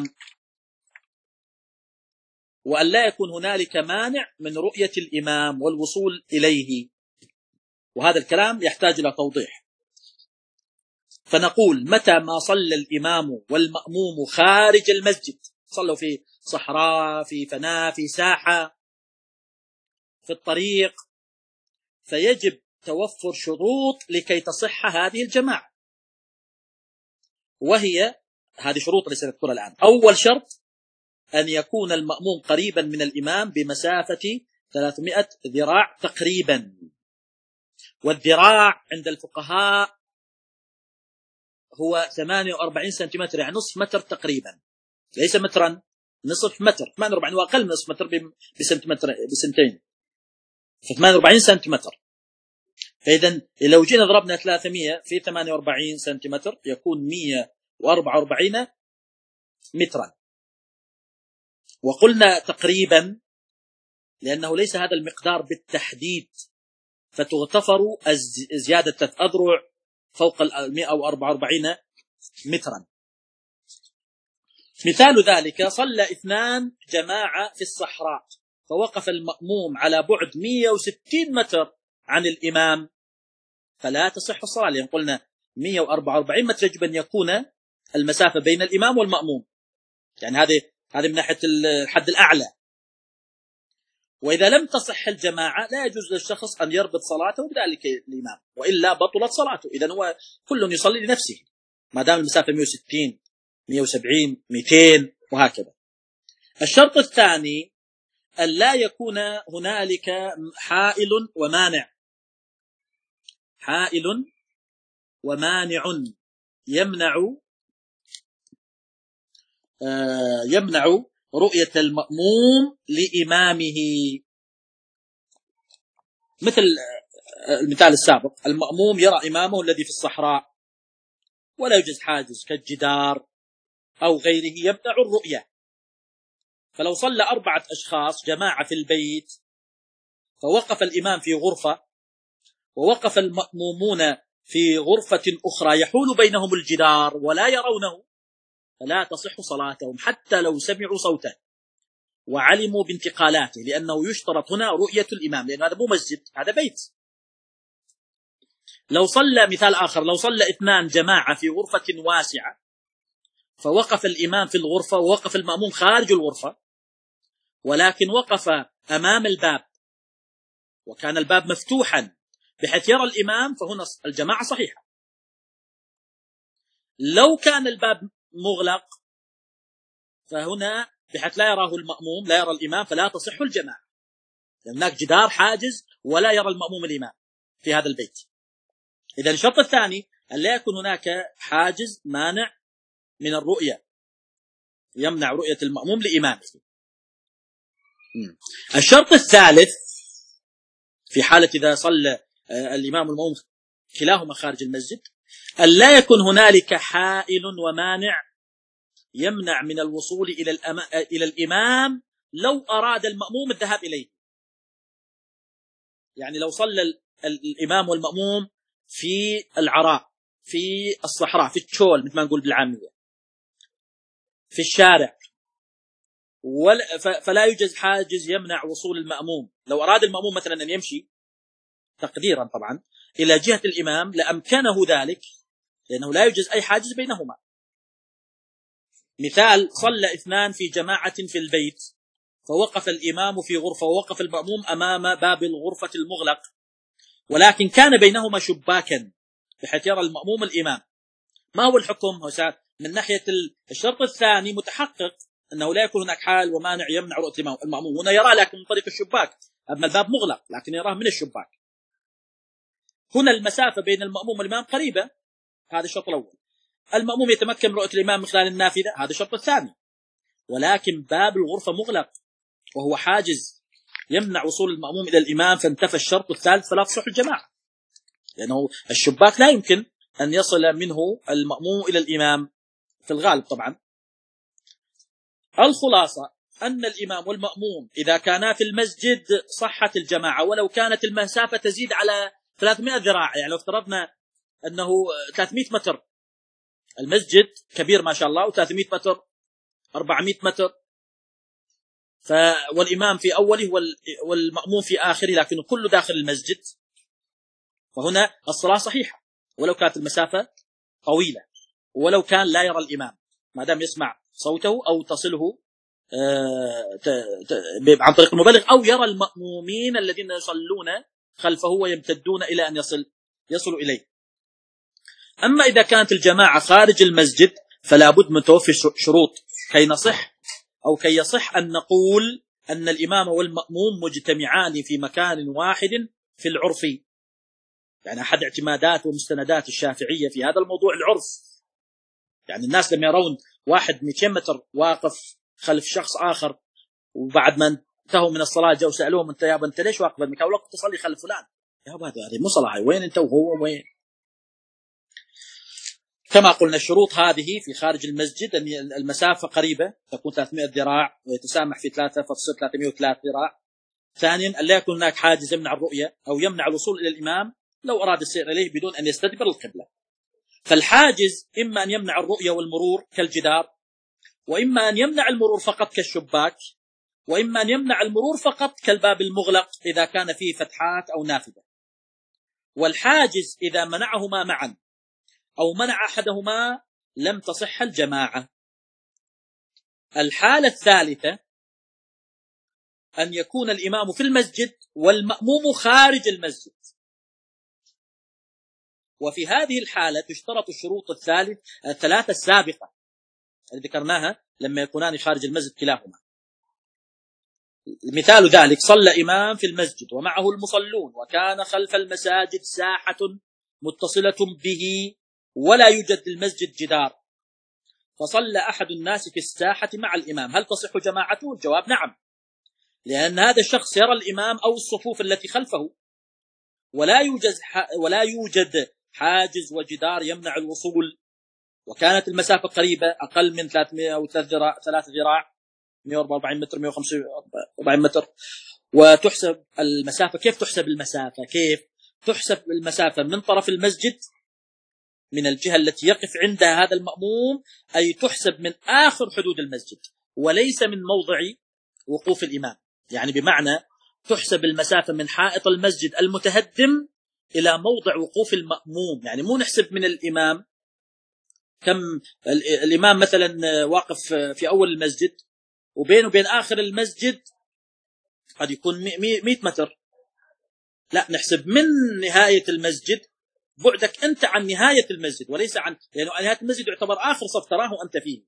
وأن لا يكون هنالك مانع من رؤية الإمام والوصول إليه. وهذا الكلام يحتاج إلى توضيح. فنقول متى ما صلى الإمام والمأموم خارج المسجد، صلوا في صحراء، في فناء، في ساحة، في الطريق، فيجب توفر شروط لكي تصح هذه الجماعة، وهي هذه شروط اللي سنذكرها الآن. أول شرط أن يكون المأموم قريبا من الإمام بمسافة ثلاثمائة ذراع تقريبا، والذراع عند الفقهاء هو ثمانية وأربعين سنتيمتر، يعني نصف متر تقريبا، ليس مترا، نصف متر، ثمانية وأربعين وأقل من نصف متر بسنتيمتر بسنتين، ثمانية وأربعين سنتيمتر. فإذا لو جينا ضربنا ثلاثمائة في ثمانية وأربعين سنتيمتر يكون مئة وأربعة وأربعين مترا. وقلنا تقريبا لأنه ليس هذا المقدار بالتحديد، فتغتفر زيادة ثلاث أذرع فوق ال مئة وأربعة وأربعين مترا. مثال ذلك: صلى اثنان جماعة في الصحراء، فوقف المأموم على بعد مئة وستين متر عن الإمام، فلا تصح الصلاة، لأن قلنا مئة وأربعة وأربعين متر يجب أن يكون المسافة بين الإمام والمأموم، يعني هذه هذه من ناحية الحد الأعلى. وإذا لم تصح الجماعة لا يجوز للشخص أن يربط صلاته بذلك الإمام، وإلا بطلت صلاته. إذن هو كل يصلي لنفسه ما دام المسافة مئة وستين، مئة وسبعين، مئتين وهكذا. الشرط الثاني أن لا يكون هنالك حائل ومانع، حائل ومانع يمنع آه يمنع رؤية المأموم لإمامه. مثل المثال السابق، المأموم يرى إمامه الذي في الصحراء ولا يوجد حاجز كالجدار أو غيره يمنع الرؤية. فلو صلى أربعة أشخاص جماعة في البيت، فوقف الإمام في غرفة ووقف المأمومون في غرفة أخرى يحول بينهم الجدار ولا يرونه، فلا تصح صلاتهم حتى لو سمعوا صوته وعلموا بانتقالاته، لأنه يشترط هنا رؤية الإمام، لأن هذا مو مسجد، هذا بيت. لو صلى مثال آخر، لو صلى اثنان جماعة في غرفة واسعة، فوقف الإمام في الغرفة ووقف المأموم خارج الغرفة، ولكن وقف أمام الباب وكان الباب مفتوحا بحيث يرى الإمام، فهنا الجماعة صحيحة. لو كان الباب مغلق فهنا بحيث لا يراه المأموم، لا يرى الإمام، فلا تصح الجماعة، لأن هناك جدار حاجز ولا يرى المأموم الإمام في هذا البيت. إذن الشرط الثاني أن لا يكون هناك حاجز مانع من الرؤية يمنع رؤية المأموم لإمامه. الشرط الثالث في حالة إذا صلى الإمام والمأموم كلاهما خارج المسجد، أن لا يكون هنالك حائل ومانع يمنع من الوصول إلى إلى الإمام لو أراد المأموم الذهاب إليه. يعني لو صلى الإمام والمأموم في العراء، في الصحراء، في التشول مثل ما نقول بالعامية، في الشارع، فلا يوجد حاجز يمنع وصول المأموم. لو أراد المأموم مثلا أن يمشي تقديرا طبعا إلى جهة الإمام لأمكنه ذلك، لأنه لا يوجد أي حاجز بينهما. مثال: صلى اثنان في جماعة في البيت، فوقف الإمام في غرفة ووقف المأموم أمام باب الغرفة المغلق، ولكن كان بينهما شباكا بحيث يرى المأموم الإمام. ما هو الحكم؟ من ناحية الشرط الثاني متحقق أنه لا يكون هناك حال ومانع يمنع رؤية المأموم، هنا يرى لكن من طريق الشباك، أما الباب مغلق لكن يراه من الشباك. هنا المسافة بين المأموم والإمام قريبة، هذا الشرط الأول. المأموم يتمكن من رؤية الإمام من خلال النافذة، هذا الشرط الثاني. ولكن باب الغرفة مغلق وهو حاجز يمنع وصول المأموم إلى الإمام، فانتفى الشرط الثالث، فلا تصح الجماعة، لأنه الشباك لا يمكن أن يصل منه المأموم إلى الإمام في الغالب طبعا. الخلاصة أن الإمام والمأموم إذا كانا في المسجد صحت الجماعة، ولو كانت المسافة تزيد على ثلاثمائة ذراع. يعني لو افترضنا أنه ثلاثمائة متر المسجد كبير ما شاء الله وثلاثمائة متر أربعمائة متر، ف والإمام في أوله والمأموم في آخره، لكن كله داخل المسجد، فهنا الصلاة صحيحة ولو كانت المسافة طويلة، ولو كان لا يرى الإمام ما دام يسمع صوته أو تصله عن طريق المبلغ، أو يرى المأمومين الذين يصلون خلفه ويمتدون إلى أن يصل يصلوا إليه. أما إذا كانت الجماعة خارج المسجد فلا بد من توفي شروط كي نصح أو كي يصح أن نقول أن الإمام والمأموم مجتمعان في مكان واحد في العرف. يعني أحد اعتمادات ومستندات الشافعية في هذا الموضوع العرف، يعني الناس لما يرون واحد مئتين متر واقف خلف شخص آخر، وبعد ما انتهوا من الصلاة جاءوا سألوهم أنت يا أبا أنت ليش واقف المكان ولا تصلي خلف فلان؟ يا أبا هذه مو صلاة، وين أنت وهو وين؟ كما قلنا الشروط هذه في خارج المسجد أن المسافة قريبة تكون ثلاثمائة ذراع ويتسامح في ثلاثة فتصير ثلاثمائة وثلاثة ذراع. ثانيا أن لا يكون هناك حاجز يمنع الرؤية أو يمنع الوصول إلى الإمام لو أراد السير إليه بدون أن يستدبر القبلة. فالحاجز إما أن يمنع الرؤية والمرور كالجدار، وإما أن يمنع المرور فقط كالشباك، وإما أن يمنع المرور فقط كالباب المغلق إذا كان فيه فتحات أو نافذة. والحاجز إذا منعهما معا أو منع أحدهما لم تصح الجماعة. الحالة الثالثة أن يكون الإمام في المسجد والمأموم خارج المسجد، وفي هذه الحالة تشترط الشروط الثالث الثلاثة السابقة التي ذكرناها لما يكونان خارج المسجد كلاهما. مثال ذلك صلى إمام في المسجد ومعه المصلون وكان خلف المساجد ساحة متصلة به ولا يوجد المسجد جدار، فصلى أحد الناس في الساحة مع الإمام، هل تصح جماعته؟ الجواب نعم، لأن هذا الشخص يرى الإمام أو الصفوف التي خلفه، ولا يوجد ولا يوجد حاجز وجدار يمنع الوصول، وكانت المسافة قريبة أقل من ثلاثمائة أو ثلاثة ذراع مئة وأربعة وأربعين متر مئة وخمسة وأربعين متر. وتحسب المسافة، كيف تحسب المسافة؟ كيف تحسب المسافة من طرف المسجد من الجهة التي يقف عندها هذا المأموم، أي تحسب من آخر حدود المسجد وليس من موضع وقوف الإمام. يعني بمعنى تحسب المسافة من حائط المسجد المتهدم إلى موضع وقوف المأموم، يعني مو نحسب من الإمام كم الإمام مثلا واقف في أول المسجد وبينه وبين آخر المسجد قد يكون مئة متر، لا نحسب من نهاية المسجد بعدك أنت عن نهاية المسجد وليس عن، لأنه يعني نهاية المسجد يعتبر آخر صف تراه أنت فيه.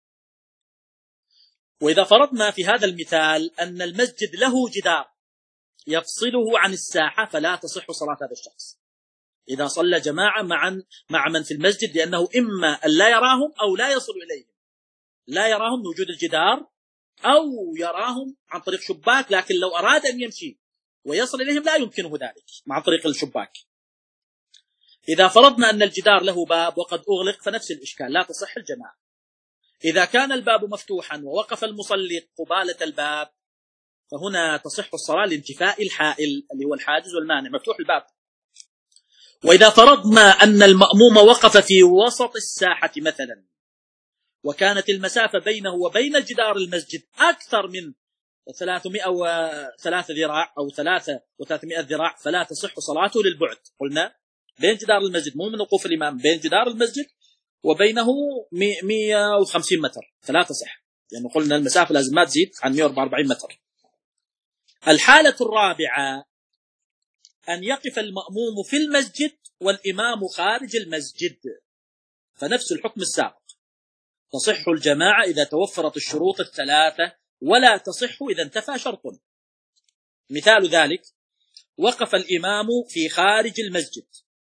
وإذا فرضنا في هذا المثال أن المسجد له جدار يفصله عن الساحة فلا تصح صلاة هذا الشخص إذا صلى جماعة معا مع من في المسجد، لأنه إما أن لا يراهم أو لا يصل إليهم، لا يراهم وجود الجدار أو يراهم عن طريق شباك، لكن لو أراد أن يمشي ويصل إليهم لا يمكنه ذلك مع طريق الشباك. إذا فرضنا أن الجدار له باب وقد أغلق فنفس الإشكال، لا تصح الجماعة. إذا كان الباب مفتوحا ووقف المصلي قبالة الباب فهنا تصح الصلاة لانتفاء الحائل اللي هو الحاجز والمانع، مفتوح الباب. وإذا فرضنا أن المأموم وقف في وسط الساحة مثلا وكانت المسافة بينه وبين جدار المسجد أكثر من ثلاثمائة وثلاثة ذراع أو ثلاثة وثلاثمائة ذراع فلا تصح صلاته للبعد. قلنا بين جدار المسجد، مو من وقوف الإمام، بين جدار المسجد وبينه مئة وخمسين متر فلا تصح، لأنه يعني قلنا المسافة لازم ما تزيد عن مئة وأربعة وأربعين متر. الحالة الرابعة أن يقف المأموم في المسجد والإمام خارج المسجد، فنفس الحكم السابق، تصح الجماعة إذا توفرت الشروط الثلاثة ولا تصح إذا انتفى شرط. مثال ذلك وقف الإمام في خارج المسجد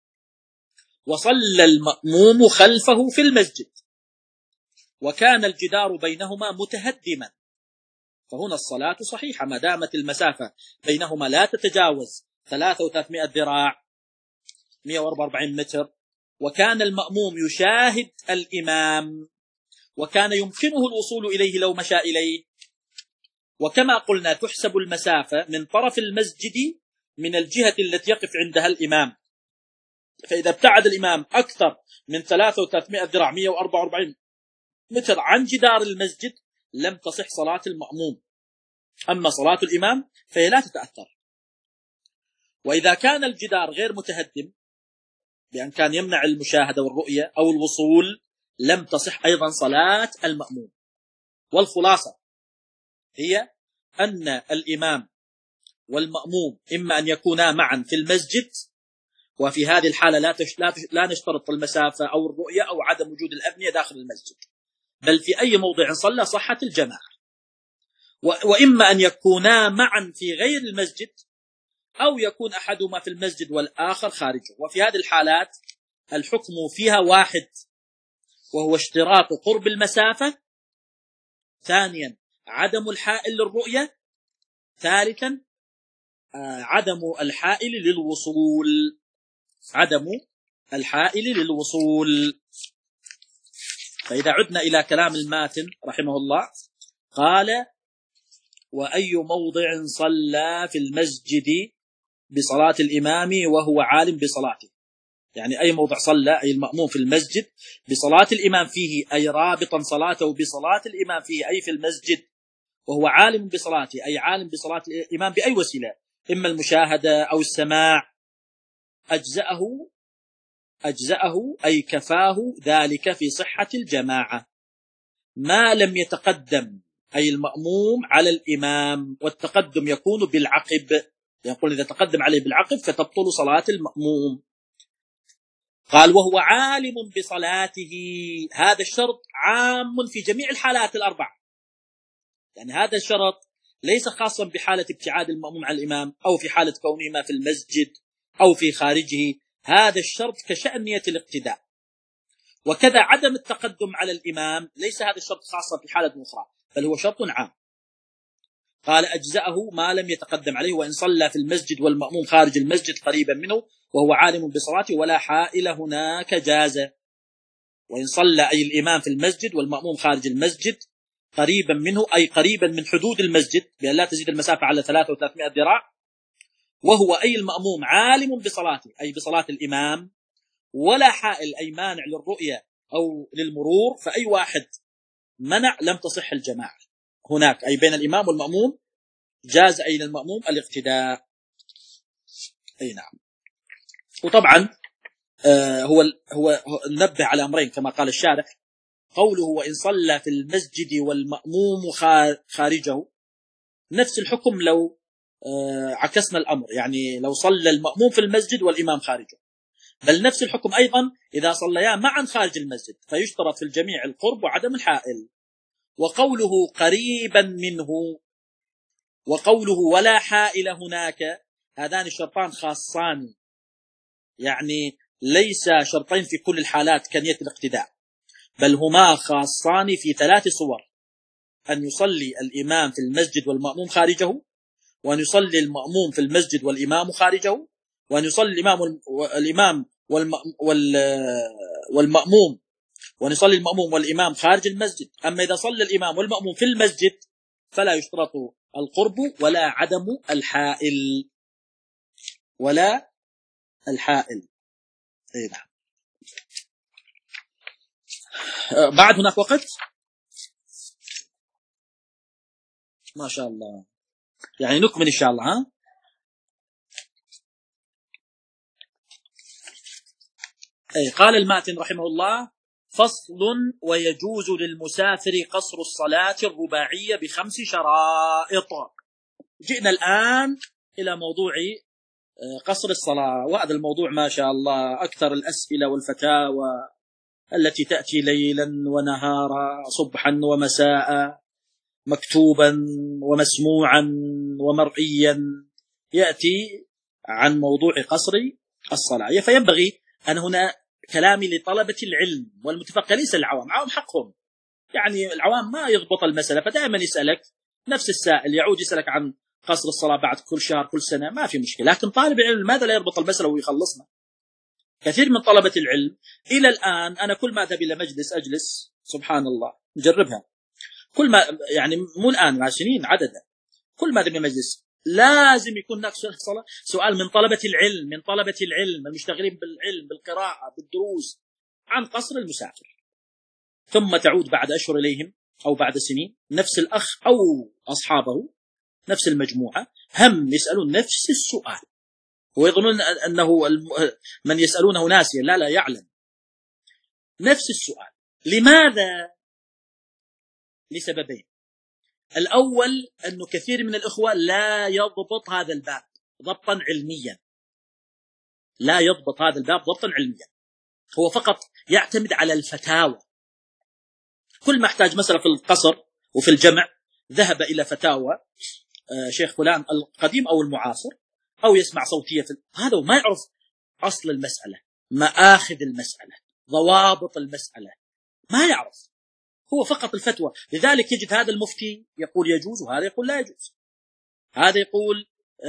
وصلى المأموم خلفه في المسجد وكان الجدار بينهما متهدما، فهنا الصلاة صحيحة ما دامت المسافة بينهما لا تتجاوز ثلاثة وثلاثمائة ذراع مئة وأربعة وأربعين متر، وكان المأموم يشاهد الإمام وكان يمكنه الوصول إليه لو مشى إليه. وكما قلنا تحسب المسافة من طرف المسجد من الجهة التي يقف عندها الإمام، فإذا ابتعد الإمام أكثر من ثلاثة وثلاثمائة ذراع مئة وأربعة وأربعين متر عن جدار المسجد لم تصح صلاة المأموم، أما صلاة الإمام فهي لا تتأثر. وإذا كان الجدار غير متهدم بأن كان يمنع المشاهدة والرؤية أو الوصول لم تصح أيضا صلاة المأموم. والخلاصة هي أن الإمام والمأموم إما أن يكونا معا في المسجد، وفي هذه الحالة لا, تش... لا, تش... لا نشترط المسافة أو الرؤية أو عدم وجود الأبنية داخل المسجد، بل في أي موضع صلى صحت الجماعة. و... وإما أن يكونا معا في غير المسجد، أو يكون أحدهما في المسجد والآخر خارجه، وفي هذه الحالات الحكم فيها واحد، وهو اشتراط قرب المسافة، ثانيا عدم الحائل للرؤية، ثالثا عدم الحائل للوصول عدم الحائل للوصول. فإذا عدنا إلى كلام الماتن رحمه الله قال: وأي موضع صلى في المسجد بصلاة الإمام وهو عالم بصلاته، يعني أي موضع صلى أي المأموم في المسجد بصلاة الإمام فيه، أي رابطا صلاته بصلاة الإمام فيه أي في المسجد، وهو عالم بصلاته أي عالم بصلاة الإمام بأي وسيلة، إما المشاهدة أو السماع، أجزأه أجزأه أي كفاه ذلك في صحة الجماعة، ما لم يتقدم أي المأموم على الإمام، والتقدم يكون بالعقب، يقول إذا تقدم عليه بالعقب فتبطل صلاة المأموم. قال: وهو عالم بصلاته، هذا الشرط عام في جميع الحالات الأربع، يعني هذا الشرط ليس خاصا بحالة ابتعاد المأموم عن الإمام أو في حالة كونهما في المسجد أو في خارجه، هذا الشرط كشأن نية الاقتداء. وكذا عدم التقدم على الإمام ليس هذا الشرط خاصا في حالة أخرى، بل هو شرط عام. قال: أجزأه ما لم يتقدم عليه، وإن صلى في المسجد والمأموم خارج المسجد قريبا منه وهو عالم بصلاته ولا حائل هناك جاز. وإن صلى أي الإمام في المسجد والمأموم خارج المسجد قريبا منه أي قريبا من حدود المسجد بأن لا تزيد المسافة على ثلاثة وثلاثمائة ذراع، وهو أي المأموم عالم بصلاته أي بصلاة الإمام ولا حائل أي مانع للرؤية أو للمرور، فأي واحد منع لم تصح الجماعة هناك، أي بين الإمام والمأموم جاز أي للمأموم الاقتداء. أي نعم. وطبعا آه هو هو نبه على أمرين كما قال الشارح، قوله وإن صلى في المسجد والمأموم خارجه، نفس الحكم لو آه عكسنا الأمر، يعني لو صلى المأموم في المسجد والإمام خارجه، بل نفس الحكم أيضا إذا صليا معا خارج المسجد، فيشترط في الجميع القرب وعدم الحائل. وقوله قريبا منه وقوله ولا حائل هناك، هذان الشرطان خاصان، يعني ليس شرطين في كل الحالات كنية الاقتداء، بل هما خاصان في ثلاث صور: أن يصلي الإمام في المسجد والمأموم خارجه، وأن يصلي المأموم في المسجد والإمام خارجه، وأن يصلي الإمام والإمام والمأموم وأن يصلي المأموم والإمام خارج المسجد. أما إذا صلى الإمام والمأموم في المسجد فلا يشترط القرب ولا عدم الحائل ولا الحائل. أي نعم. بعد هناك وقت ما شاء الله، يعني نكمل إن شاء الله. ها أي قال الماتن رحمه الله: فصل: ويجوز للمسافر قصر الصلاة الرباعية بخمس شرائط. جئنا الآن إلى موضوع قصر الصلاة، وهذا الموضوع ما شاء الله أكثر الأسئلة والفتاوى التي تأتي ليلا ونهارا صبحا ومساء، مكتوبا ومسموعا ومرئيا، يأتي عن موضوع قصر الصلاة. فينبغي أن هنا كلامي لطلبة العلم والمتفقه، ليس العوام، عوام حقهم، يعني العوام ما يضبط المسألة، فدائما يسألك نفس السائل يعود يسألك عن قصر الصلاة بعد كل شهر كل سنة، ما في مشكلة. لكن طالب العلم ماذا لا يربط المسألة ويخلصنا؟ كثير من طلبة العلم إلى الآن أنا كل ما أذهب إلى مجلس أجلس سبحان الله نجربها، كل ما يعني مو الآن مع سنين عددا، كل ما أذهب إلى مجلس لازم يكون هناك سؤال من طلبة العلم من طلبة العلم المشتغلين بالعلم بالقراءة بالدروس عن قصر المسافر، ثم تعود بعد أشهر إليهم أو بعد سنين نفس الأخ أو أصحابه نفس المجموعة هم يسألون نفس السؤال ويظنون أنه من يسألونه ناسيا، لا لا يعلم نفس السؤال. لماذا؟ لسببين. الأول أنه كثير من الإخوة لا يضبط هذا الباب ضبطا علميا، لا يضبط هذا الباب ضبطا علميا، هو فقط يعتمد على الفتاوى. كل ما احتاج مسألة في القصر وفي الجمع ذهب إلى فتاوى شيخ فلان القديم أو المعاصر أو يسمع صوتية، هذا ما يعرف أصل المسألة، مآخذ المسألة، ضوابط المسألة، ما يعرف، هو فقط الفتوى. لذلك يجد هذا المفتي يقول يجوز وهذا يقول لا يجوز، هذا يقول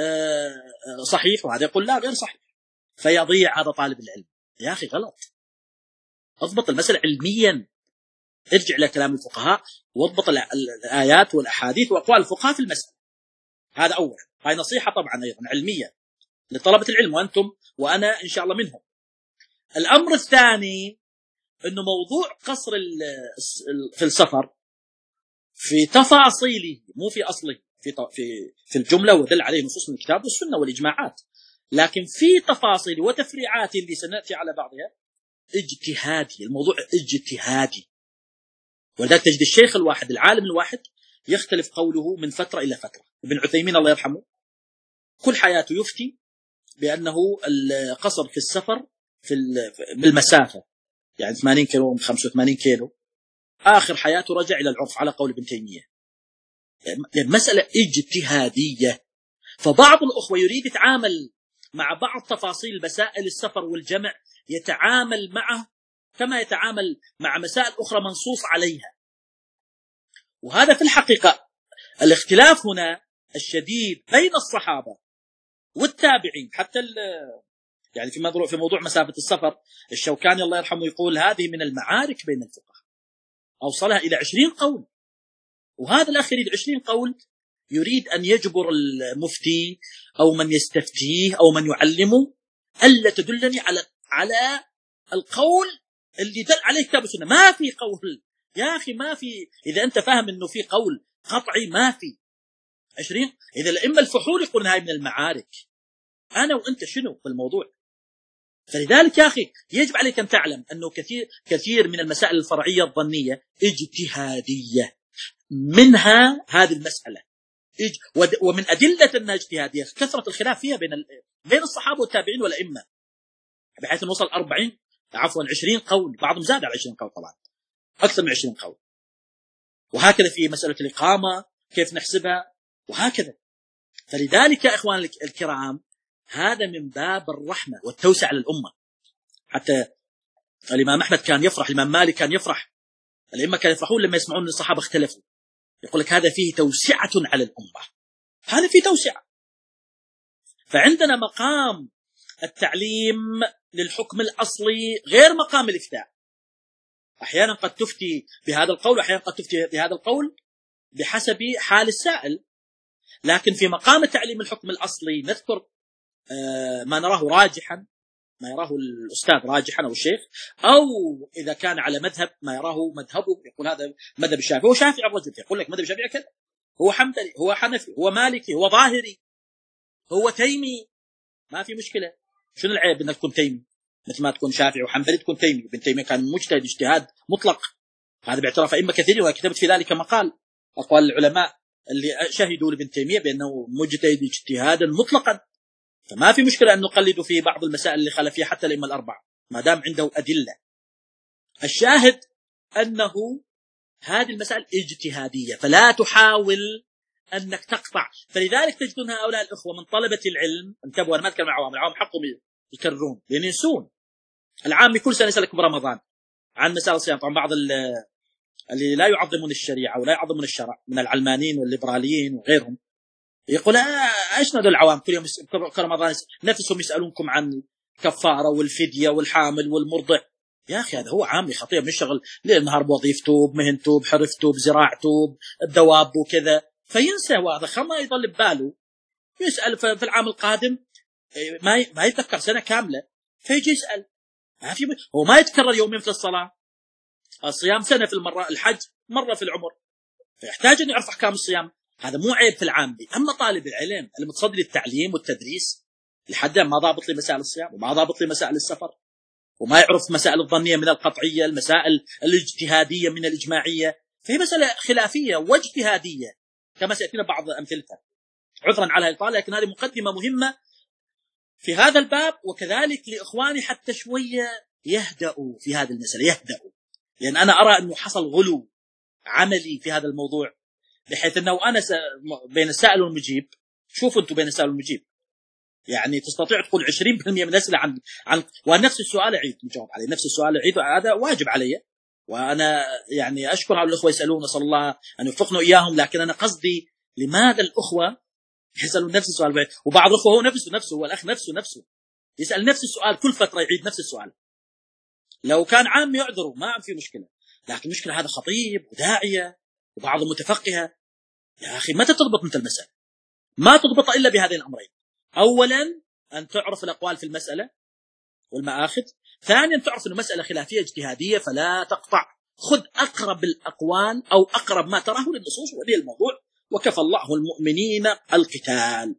صحيح وهذا يقول لا غير صحيح، فيضيع هذا طالب العلم. يا أخي غلط، اضبط المسألة علميا، ارجع إلى كلام الفقهاء واضبط الآيات والأحاديث وأقوال الفقهاء في المسألة. هذا أول، هاي نصيحة طبعا أيضا علمية لطلبة العلم وأنتم وأنا إن شاء الله منهم. الأمر الثاني أنه موضوع قصر في السفر في تفاصيله مو في أصله، في في في الجملة ودل عليه نصوص من الكتاب والسنة والإجماعات، لكن في تفاصيل وتفريعات اللي سنأتي على بعضها اجتهادي، الموضوع اجتهادي. ولذلك تجد الشيخ الواحد العالم الواحد يختلف قوله من فترة إلى فترة. ابن عثيمين الله يرحمه كل حياته يفتي بأنه القصر في السفر في بالمسافة يعني ثمانين كيلو خمسة وثمانين كيلو، آخر حياته رجع إلى العرف على قول ابن تيمية. يعني مسألة اجتهادية، فبعض الأخوة يريد يتعامل مع بعض تفاصيل مسائل السفر والجمع يتعامل معه كما يتعامل مع مسائل أخرى منصوص عليها، وهذا في الحقيقة الاختلاف هنا الشديد بين الصحابة والتابعين. حتى يعني في موضوع في موضوع مسافة السفر الشوكاني الله يرحمه يقول هذه من المعارك بين الفقهاء، أوصلها إلى عشرين قول، وهذا الأخ يريد عشرين قول يريد أن يجبر المفتي أو من يستفتيه أو من يعلمه ألا تدلني على على القول اللي دل عليه كتاب السنة. ما في قول يا أخي، ما في. إذا أنت فاهم أنه في قول قطعي ما في عشرين. إذا الأئمة الفحول يقولون هاي من المعارك، أنا وأنت شنو في الموضوع؟ فلذلك يا أخي يجب عليك أن تعلم أنه كثير كثير من المسائل الفرعية الظنية اجتهادية، منها هذه المسألة. ومن أدلة أنها اجتهادية كثرة الخلاف فيها بين بين الصحابة والتابعين والأئمة، بحيث نوصل أربعين عفوا عشرين قول، بعضهم زاد على عشرين قول طبعا، أكثر من عشرين قول. وهكذا في مسألة الإقامة كيف نحسبها وهكذا. فلذلك يا إخوان الكرام هذا من باب الرحمة والتوسع على الأمة. حتى الإمام أحمد كان يفرح، الإمام مالك كان يفرح، الأئمة كانوا يفرحون لما يسمعون أن الصحابة اختلفوا، يقول لك هذا فيه توسعة على الأمة، هذا فيه توسعة. فعندنا مقام التعليم للحكم الأصلي غير مقام الإفتاء. أحيانا قد تفتي بهذا القول وأحيانا قد تفتي بهذا القول بحسب حال السائل، لكن في مقام تعليم الحكم الأصلي نذكر ما نراه راجحا، ما يراه الأستاذ راجحا أو الشيخ، أو إذا كان على مذهب ما يراه مذهبه، يقول هذا مذهب الشافعي، هو شافعي الرجل يقول لك مذهب الشافعي كذا، هو حنبلي، هو حنفي، هو مالكي، هو ظاهري، هو تيمي، ما في مشكلة. شنو العيب انك تكون تيمي؟ مثل ما تكون شافعي وحنبلي تكون تيمي. ابن تيمية كان مجتهد اجتهاد مطلق، هذا باعتراف أئمة كثيرين، وكتبت في ذلك مقال، أقوال العلماء اللي شهدوا لابن تيمية بأنه مجتهد اجتهادا مطلقا. فما في مشكلة أن نقلد في بعض المسائل اللي خالف فيها حتى الأئمة الأربعة ما دام عنده أدلة. الشاهد أنه هذه المسائل اجتهادية، فلا تحاول أنك تقطع. فلذلك تجدون هؤلاء الأخوة من طلبة العلم، انتبهوا أنا ما أتكلم عن العوام، العوام حقهم يكررون لأن ينسون. العام كل سنة يسألك برمضان عن مسائل الصيام. طبعا بعض اللي لا يعظمون الشريعة ولا يعظمون الشرع من العلمانيين والليبراليين وغيرهم يقول ايش ندول العوام كل يوم كل رمضان نفسهم يسألونكم عن كفارة والفدية والحامل والمرضع. يا أخي هذا هو عامي خطير، بيشتغل ليل نهار بوظيفته بمهنته بحرفته بزراعته بالدواب وكذا، فينسى. وهذا خما يضل بباله يسأل في العام القادم ما ما يتذكر سنة كاملة، فيجي يسأل. ما في هو ما يتكرر يومين في الصلاة، الصيام سنة في المرة، الحج مرة في العمر، فيحتاج أن يعرف أحكام الصيام. هذا مو عيب في العام دي. أما طالب العلم المتصدي للتعليم والتدريس لحد ما ضابط لي مسائل الصيام وما ضابط لي مسائل السفر وما يعرف مسائل الظنية من القطعية، المسائل الاجتهادية من الإجماعية، فهي مسألة خلافية واجتهادية كما سيأتينا بعض أمثلتها. عذرا على الإطالة، لكن هذه مقدمة مهمة في هذا الباب، وكذلك لإخواني حتى شوية يهدأوا في هذه المسألة، يهدأوا، لأن أنا أرى أنه حصل غلو عملي في هذا الموضوع، بحيث أنه أنا بين السائل والمجيب. شوفوا أنتم بين السائل والمجيب، يعني تستطيع تقول عشرين بالمئة من الأسئلة عن عن ونفس السؤال أعيد مجاوب عليه، نفس السؤال أعيد، هذا واجب علي. وأنا يعني أشكر على الأخوة يسألون، نسأل الله أن يوفقنا إياهم، لكن أنا قصدي لماذا الأخوة يسألون نفس السؤال بعيد؟ وبعض الأخوة هو نفسه نفسه هو الأخ نفسه نفسه يسأل نفس السؤال كل فترة، يعيد نفس السؤال. لو كان عام يعذروا ما في مشكلة، لكن المشكلة هذا خطيب وداعية وبعض المتفقهة. يا أخي متى تضبط مثل المسألة؟ ما تضبط إلا بهذين الأمرين: أولا أن تعرف الأقوال في المسألة والمآخذ، ثانيا تعرف أن المسألة خلافية اجتهادية فلا تقطع، خذ أقرب الأقوال أو أقرب ما تراه للنصوص وذي الموضوع، وكفى الله المؤمنين القتال.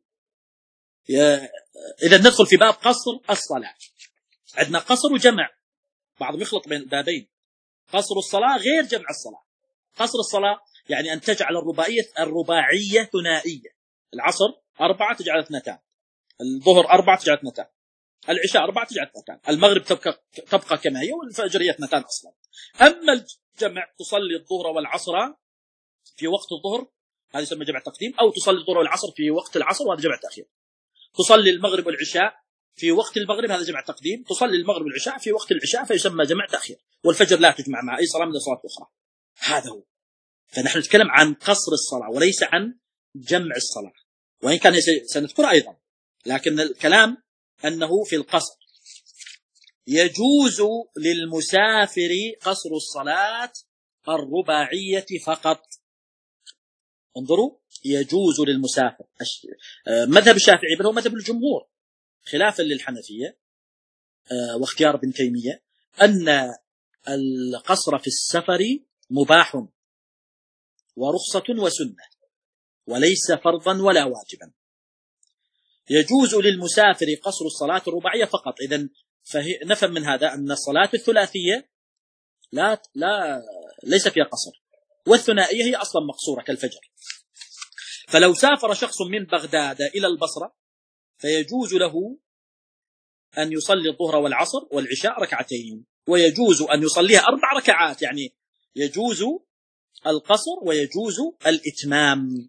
إذا ندخل في باب قصر الصلاة. عندنا قصر وجمع، بعضهم يخلط بين البابين. قصر الصلاة غير جمع الصلاة. قصر الصلاة يعني أن تجعل الرباعية الرباعية ثنائية، العصر أربعة تجعل اثنتان، الظهر أربعة تجعل اثنتان، العشاء أربعة تجعل اثنتان، المغرب تبقى, تبقى كما هي، والفجر هي اثنتان أصلا. أما الجمع تصلي الظهر والعصر في وقت الظهر، هذا يسمى جمع تقديم، أو تصلي الظهر والعصر في وقت العصر، وهذا جمع تأخير. تصلي المغرب والعشاء في وقت المغرب، هذا جمع تقديم. تصلي المغرب والعشاء في وقت العشاء فيسمى جمع تأخير. والفجر لا تجمع مع أي صلاة من الصلوات الأخرى. هذا هو. فنحن نتكلم عن قصر الصلاة وليس عن جمع الصلاة، وإن كان سنذكر أيضا، لكن الكلام أنه في القصر. يجوز للمسافر قصر الصلاة الرباعية فقط. انظروا، يجوز للمسافر. مذهب الشافعي بل هو مذهب الجمهور خلافا للحنفية واختيار ابن تيمية أن القصر في السفر مباح ورخصة وسنة وليس فرضا ولا واجبا. يجوز للمسافر قصر الصلاة الرباعية فقط. إذن نفهم من هذا أن الصلاة الثلاثية لا لا ليس فيها قصر، والثنائية هي أصلا مقصورة كالفجر. فلو سافر شخص من بغداد إلى البصرة فيجوز له أن يصلي الظهر والعصر والعشاء ركعتين، ويجوز أن يصليها أربع ركعات، يعني يجوز القصر ويجوز الإتمام.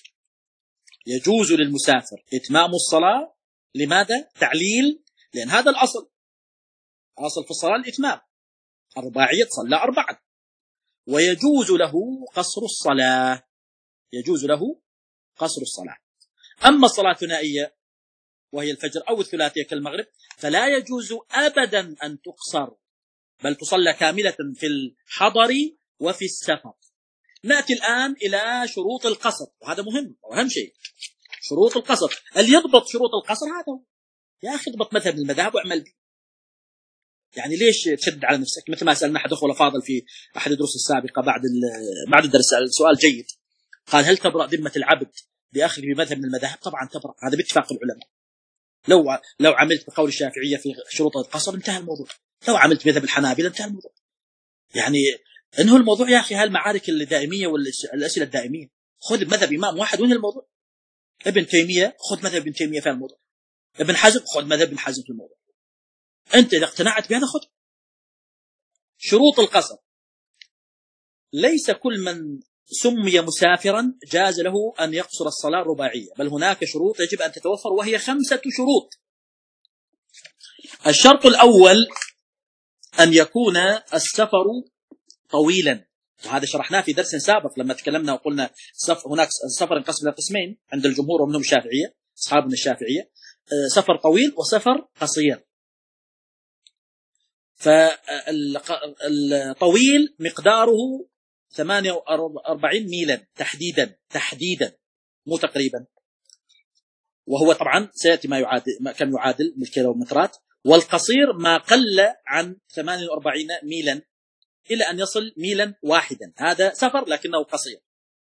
يجوز للمسافر إتمام الصلاة. لماذا؟ تعليل، لأن هذا الأصل، أصل في الصلاة الإتمام، الرباعية صلى أربعة. ويجوز له قصر الصلاة، يجوز له قصر الصلاة. أما الصلاة الثنائية وهي الفجر أو الثلاثية كالمغرب فلا يجوز أبدا أن تقصر، بل تصلى كاملة في الحضر وفي السفر. نأتي الآن إلى شروط القصر، وهذا مهم وأهم شيء. شروط القصر، اللي يضبط شروط القصر هذا هو. يا أخي اضبط مذهب المذاهب واعمل به. يعني ليش تشد على نفسك؟ مثل ما سألنا أحد أخوة فاضل في أحد الدروس السابقة بعد بعد الدرس، سؤال جيد، قال: هل تبرأ ذمة العبد بأخذ بمذهب من المذاهب؟ طبعا تبرأ، هذا باتفاق العلماء. لو لو عملت بقول الشافعية في شروط القصر انتهى الموضوع، لو عملت بمذهب الحنابلة انتهى الموضوع. يعني انه الموضوع يا أخي هالمعارك الدائمية والأسئلة الدائمية. خذ مذهب إمام واحد وانهي الموضوع. ابن تيمية خذ مذهب ابن تيمية في الموضوع، ابن حزم خذ مذهب ابن حزم في الموضوع. أنت إذا اقتنعت بهذا خذ. شروط القصر: ليس كل من سمي مسافرا جاز له أن يقصر الصلاة الرباعية، بل هناك شروط يجب أن تتوفر، وهي خمسة شروط. الشرط الأول أن يكون السفر طويلا، وهذا شرحناه في درس سابق لما تكلمنا وقلنا هناك سفر انقسم إلى قسمين عند الجمهور ومنهم الشافعية، أصحابنا الشافعية: سفر طويل وسفر قصير. فالطويل مقداره ثمانية وأربعين ميلا تحديدا، تحديدا مو تقريبا. وهو طبعا سيأتي ما يعادل ما كم يعادل بالكيلومترات. والقصير ما قل عن ثمانية وأربعين ميلا إلى أن يصل ميلا واحدا، هذا سفر لكنه قصير.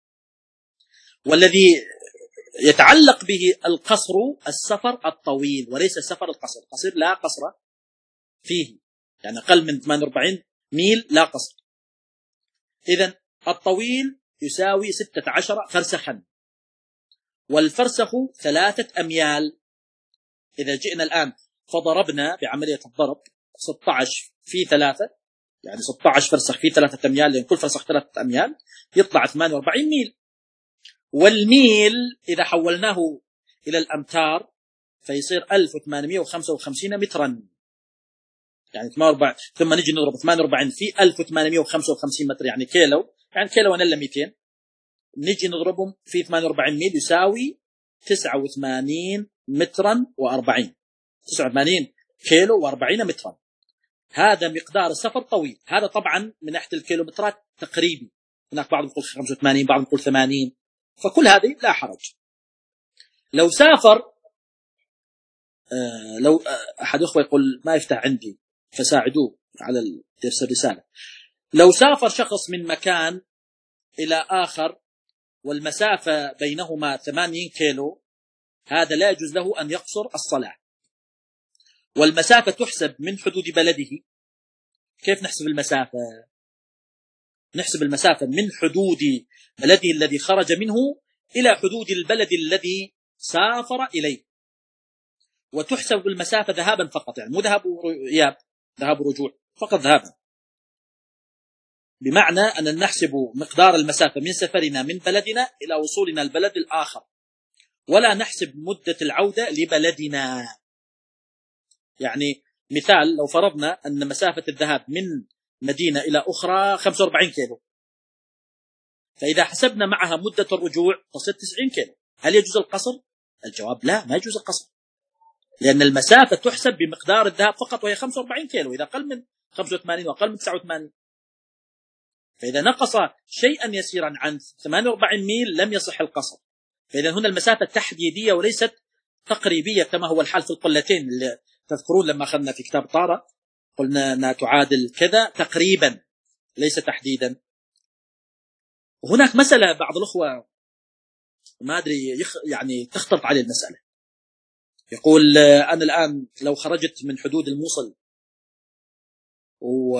والذي يتعلق به القصر السفر الطويل وليس السفر القصر. القصير لا قصر فيه، يعني أقل من ثمانية وأربعين ميل لا قصر. إذن الطويل يساوي ستة عشر فرسخا، والفرسخ ثلاثة أميال. إذا جئنا الآن فضربنا بعملية الضرب ستة عشر في ثلاثة، يعني ستة عشر فرسخ في ثلاثة أميال، لأن كل فرسخ ثلاثة أميال يطلع ثمانية وأربعين ميل. والميل إذا حولناه إلى الأمتار فيصير ألف وثمانمائة وخمسة وخمسين مترا، يعني ثم نجي نضرب ثمانية وأربعين في ألف وثمانمائة وخمسة وخمسين متر، يعني كيلو، يعني كيلو إلا مئتين، نجي نضربهم في ثمانية وأربعين ميل يساوي تسعة وثمانين مترا وأربعين، تسعة وثمانين كيلو وأربعين مترا. هذا مقدار السفر طويل. هذا طبعا من ناحية الكيلومترات تقريبي، هناك بعض يقول خمسة وثمانين، بعض يقول ثمانين، فكل هذه لا حرج. لو سافر آه لو آه أحد أخوة يقول ما يفتح عندي فساعدوه على درس الرسالة. لو سافر شخص من مكان إلى آخر والمسافة بينهما ثمانين كيلو، هذا لا يجوز له أن يقصر الصلاة. والمسافة تحسب من حدود بلده. كيف نحسب المسافة؟ نحسب المسافة من حدود بلده الذي خرج منه إلى حدود البلد الذي سافر إليه، وتحسب المسافة ذهابا فقط، يعني مو ذهاب وإياب، ذهاب ورجوع فقط، ذهابا. بمعنى أن نحسب مقدار المسافة من سفرنا من بلدنا إلى وصولنا البلد الآخر، ولا نحسب مدة العودة لبلدنا. يعني مثال، لو فرضنا أن مسافة الذهاب من مدينة إلى أخرى خمسة وأربعين كيلو، فإذا حسبنا معها مدة الرجوع تصل تسعين كيلو، هل يجوز القصر؟ الجواب لا، ما يجوز القصر، لأن المسافة تحسب بمقدار الذهاب فقط وهي خمسة وأربعين كيلو، إذا أقل من خمسة وثمانين وأقل من تسعة وثمانين. فإذا نقص شيئا يسيرا عن ثمانية وأربعين ميل لم يصح القصر. فإذا هنا المسافة تحديدية وليست تقريبية كما هو الحال في القلتين اللي تذكرون لما أخذنا في كتاب طارق قلنا أنها تعادل كذا تقريبا ليس تحديدا. وهناك مسألة بعض الأخوة ما أدري يخ يعني تختلط عليه المسألة، يقول أنا الآن لو خرجت من حدود الموصل و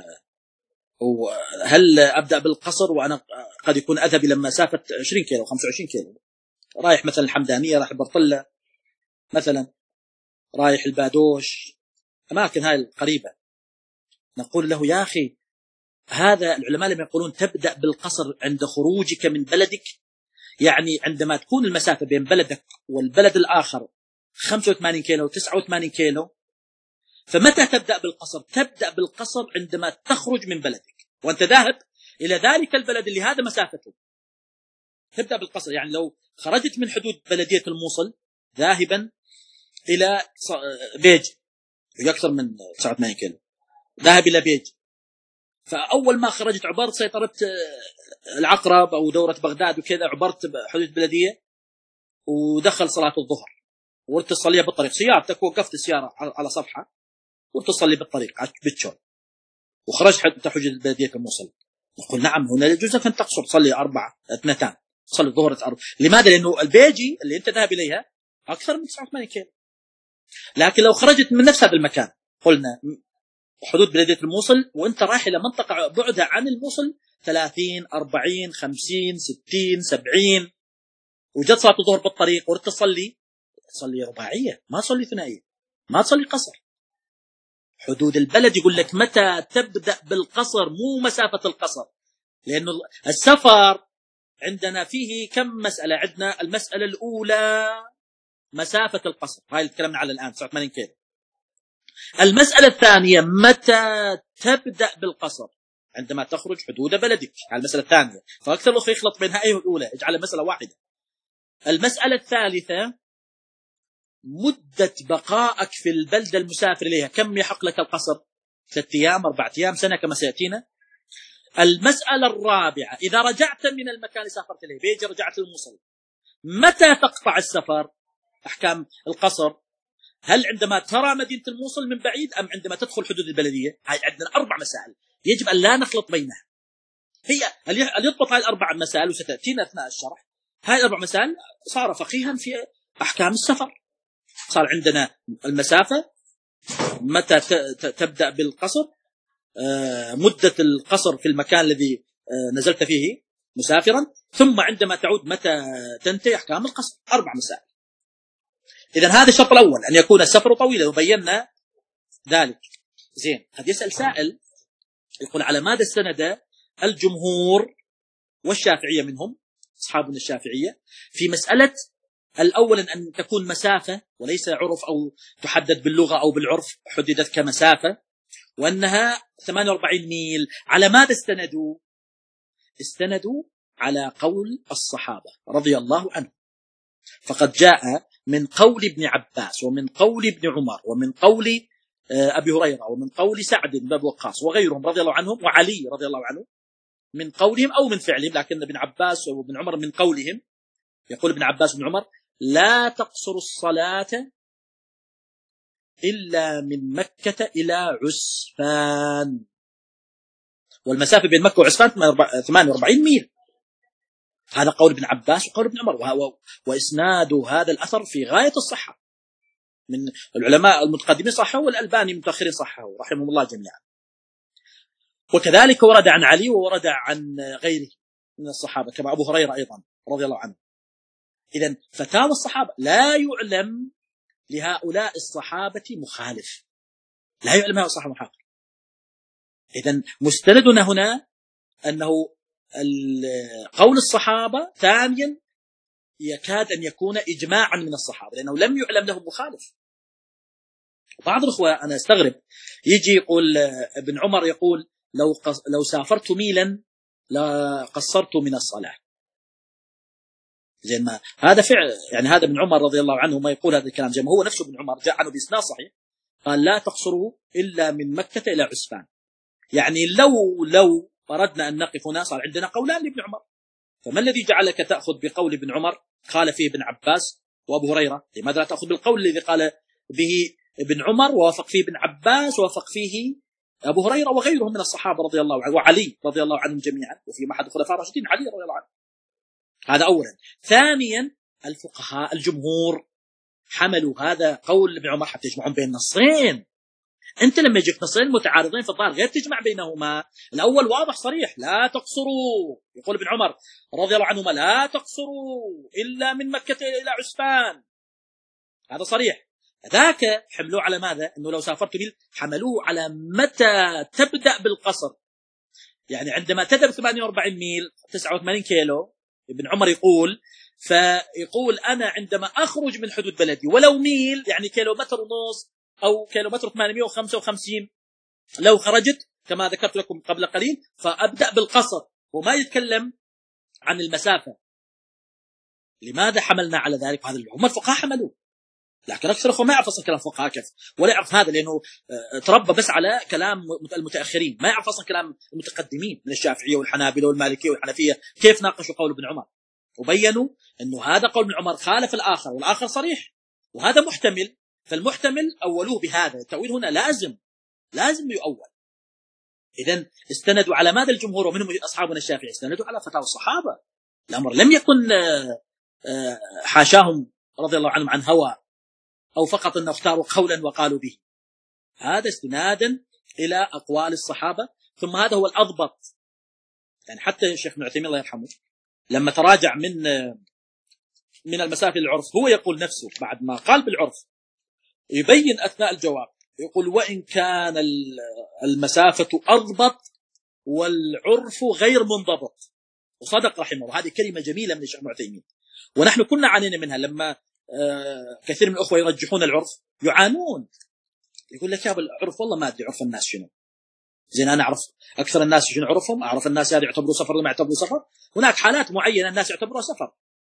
وهل أبدأ بالقصر وأنا قد يكون أذهب إلى مسافة عشرين كيلو خمسة وعشرين كيلو، رايح مثلا الحمدانية، رايح البرطلة مثلا، رايح البادوش، أماكن هاي القريبة، نقول له يا أخي هذا العلماء لما يقولون تبدأ بالقصر عند خروجك من بلدك، يعني عندما تكون المسافة بين بلدك والبلد الآخر خمسة وثمانين كيلو تسعة وثمانين كيلو، فمتى تبدأ بالقصر؟ تبدأ بالقصر عندما تخرج من بلدك وأنت ذاهب إلى ذلك البلد اللي هذا مسافته، تبدأ بالقصر. يعني لو خرجت من حدود بلدية الموصل ذاهبا إلى بيج أكثر من تسعة وثمانين كيلو، ذاهب إلى بيج، فأول ما خرجت عبرت سيطرت العقرب أو دورة بغداد وكذا، عبرت حدود بلدية ودخل صلاة الظهر ورت تصليها بالطريق، سيارتك وقفت السيارة على صفحة ورت تصلي بالطريق بتشون، وخرجت حتى حدود بلدية الموصل، نقول نعم هنا يجوز أن تقصر تصلي أربعة اثنتان تصلي الظهر أربعة. لماذا؟ لأنه البيجي اللي أنت ذاهب إليها أكثر من تسعة وثمانين كيلو. لكن لو خرجت من نفس هذا المكان قلنا حدود بلدية الموصل وأنت رايح إلى منطقة بعدها عن الموصل ثلاثين أربعين خمسين ستين سبعين، وجد صلاة الظهر بالطريق ورت تصلي، تصلي رباعية ما تصلي ثنائية، ما تصلي قصر. حدود البلد يقول لك متى تبدأ بالقصر، مو مسافة القصر، لأنه السفر عندنا فيه كم مسألة. عندنا المسألة الأولى مسافة القصر، هاي اللي تكلمنا على الآن تسعة وثمانين كيلو. المسألة الثانية متى تبدأ بالقصر؟ عندما تخرج حدود بلدك، هاي المسألة الثانية. فأكثر الأخوة يخلط بينها أي الأولى، اجعل مسألة واحدة. المسألة الثالثة مدة بقائك في البلدة المسافر إليها، كم يحق لك القصر؟ ثلاثة أيام أربعة أيام سنة كما سيأتينا. المسألة الرابعة إذا رجعت من المكان اللي سافرت إليه، بيجي رجعت الموصل، متى تقطع السفر؟ أحكام القصر، هل عندما ترى مدينة الموصل من بعيد أم عندما تدخل حدود البلدية؟ هاي عندنا أربع مسائل يجب أن لا نخلط بينها. هي اللي يضبط هاي الأربع مسائل وستأتينا أثناء الشرح، هاي الأربع مسائل صار فقيها في أحكام السفر. صار عندنا المسافة، متى تبدأ بالقصر، مدة القصر في المكان الذي نزلت فيه مسافرا، ثم عندما تعود متى تنتهي أحكام القصر. أربع مسائل. إذن هذا الشرط الأول، أن يكون السفر طويلا، وبينا ذلك. زين، قد يسأل سائل يقول على ماذا استند الجمهور والشافعية منهم أصحابنا الشافعية في مسألة الأول أن تكون مسافة وليس عرف أو تحدد باللغة أو بالعرف، حددت كمسافة، وأنها ثمانية وأربعين ميل. على ماذا استندوا؟ استندوا على قول الصحابة رضي الله عنهم، فقد جاء من قول ابن عباس ومن قول ابن عمر ومن قول أبي هريرة ومن قول سعد بن أبي وقاص وغيرهم رضي الله عنهم، وعلي رضي الله عنه، من قولهم أو من فعلهم، لكن ابن عباس وابن عمر من قولهم. يقول ابن عباس وابن عمر: لا تقصر الصلاة إلا من مكة إلى عسفان، والمسافة بين مكة وعسفان ثمانية وأربعين ميل. هذا قول ابن عباس وقول ابن عمر، وإسناد هذا الأثر في غاية الصحة، من العلماء المتقدمين صححوا والألباني متأخرين صححوا رحمهم الله جميعا. وكذلك ورد عن علي وورد عن غيره من الصحابة كما أبو هريرة أيضا رضي الله عنه. إذن فتاوى الصحابة لا يعلم لهؤلاء الصحابة مخالف، لا يعلم هؤلاء الصحابة مخالف. إذن مستندنا هنا أنه قول الصحابة. ثانيا يكاد أن يكون إجماعا من الصحابة، لأنه لم يعلم لهم مخالف. بعض الأخوة أنا استغرب يجي يقول ابن عمر يقول لو لو سافرت ميلا لقصرت من الصلاة. زي ما هذا فعل، يعني هذا ابن عمر رضي الله عنه ما يقول هذا الكلام، زي ما هو نفسه ابن عمر جاء عنه بإسناد صحيح قال: لا تقصروا إلا من مكة إلى عسفان. يعني لو لو أردنا أن نقف هنا صار عندنا قولان لابن عمر، فما الذي جعلك تأخذ بقول ابن عمر قال فيه ابن عباس وأبو هريرة؟ لماذا لا تأخذ بالقول الذي قال به ابن عمر ووافق فيه ابن عباس ووافق فيه أبو هريرة وغيرهم من الصحابة رضي الله عنهم، وعلي رضي الله عنهم جميعا، وفي أحد الخلفاء الراشدين علي رضي الله عنه. هذا أولا. ثانيا الفقهاء الجمهور حملوا هذا قول ابن عمر حتى يجمعون بين نصين. أنت لما يجيك نصين متعارضين في الظاهر غير تجمع بينهما. الأول واضح صريح: لا تقصروا، يقول ابن عمر رضي الله عنهما: لا تقصروا إلا من مكة إلى عسفان. هذا صريح. ذاك حملوه على ماذا؟ أنه لو سافرت ميل حملوه على متى تبدأ بالقصر. يعني عندما تذهب ثمانية وأربعين ميل تسعة وثمانين كيلو، ابن عمر يقول فيقول أنا عندما أخرج من حدود بلدي ولو ميل، يعني كيلومتر ونص أو كيلومتر ثمانمائة وخمسة وخمسين، لو خرجت كما ذكرت لكم قبل قليل فأبدأ بالقصر، وما يتكلم عن المسافة. لماذا حملنا على ذلك؟ هذا هم الفقهاء حملوه، لكن أكثر أخوة ما يعرف أصلا كلام فقهاء كيف، ولا يعرف هذا لأنه تربى بس على كلام المتأخرين، ما يعرف أصلا كلام المتقدمين من الشافعية والحنابلة والمالكية والحنفية كيف ناقشوا قول ابن عمر، وبينوا أنه هذا قول ابن عمر خالف الآخر، والآخر صريح وهذا محتمل، فالمحتمل أولوه بهذا. التأويل هنا لازم لازم يؤول. إذن استندوا على ماذا الجمهور ومنهم أصحابنا الشافعي؟ استندوا على فتاوى الصحابة. الأمر لم يكن حاشاهم رضي الله عنهم عن هوى أو فقط أن اختاروا قولا وقالوا به. هذا استنادا إلى أقوال الصحابة، ثم هذا هو الأضبط. يعني حتى الشيخ ابن عثيمين الله يرحمه لما تراجع من من المسافة للعرف هو يقول نفسه بعد ما قال بالعرف يبين أثناء الجواب، يقول: وإن كان المسافة أضبط والعرف غير منضبط. وصدق رحمه الله، هذه كلمة جميلة من الشيخ ابن عثيمين، ونحن كنا عانينا منها. لما كثير من الأخوة يرجحون العرف يعانون، يقول لك يا أبو العرف والله ما أدري عرف الناس شنو، زين أنا أعرف أكثر الناس شنو عرفهم، أعرف الناس هذا يعتبروا سفر ولا ما يعتبروا سفر. هناك حالات معينة الناس يعتبروها سفر،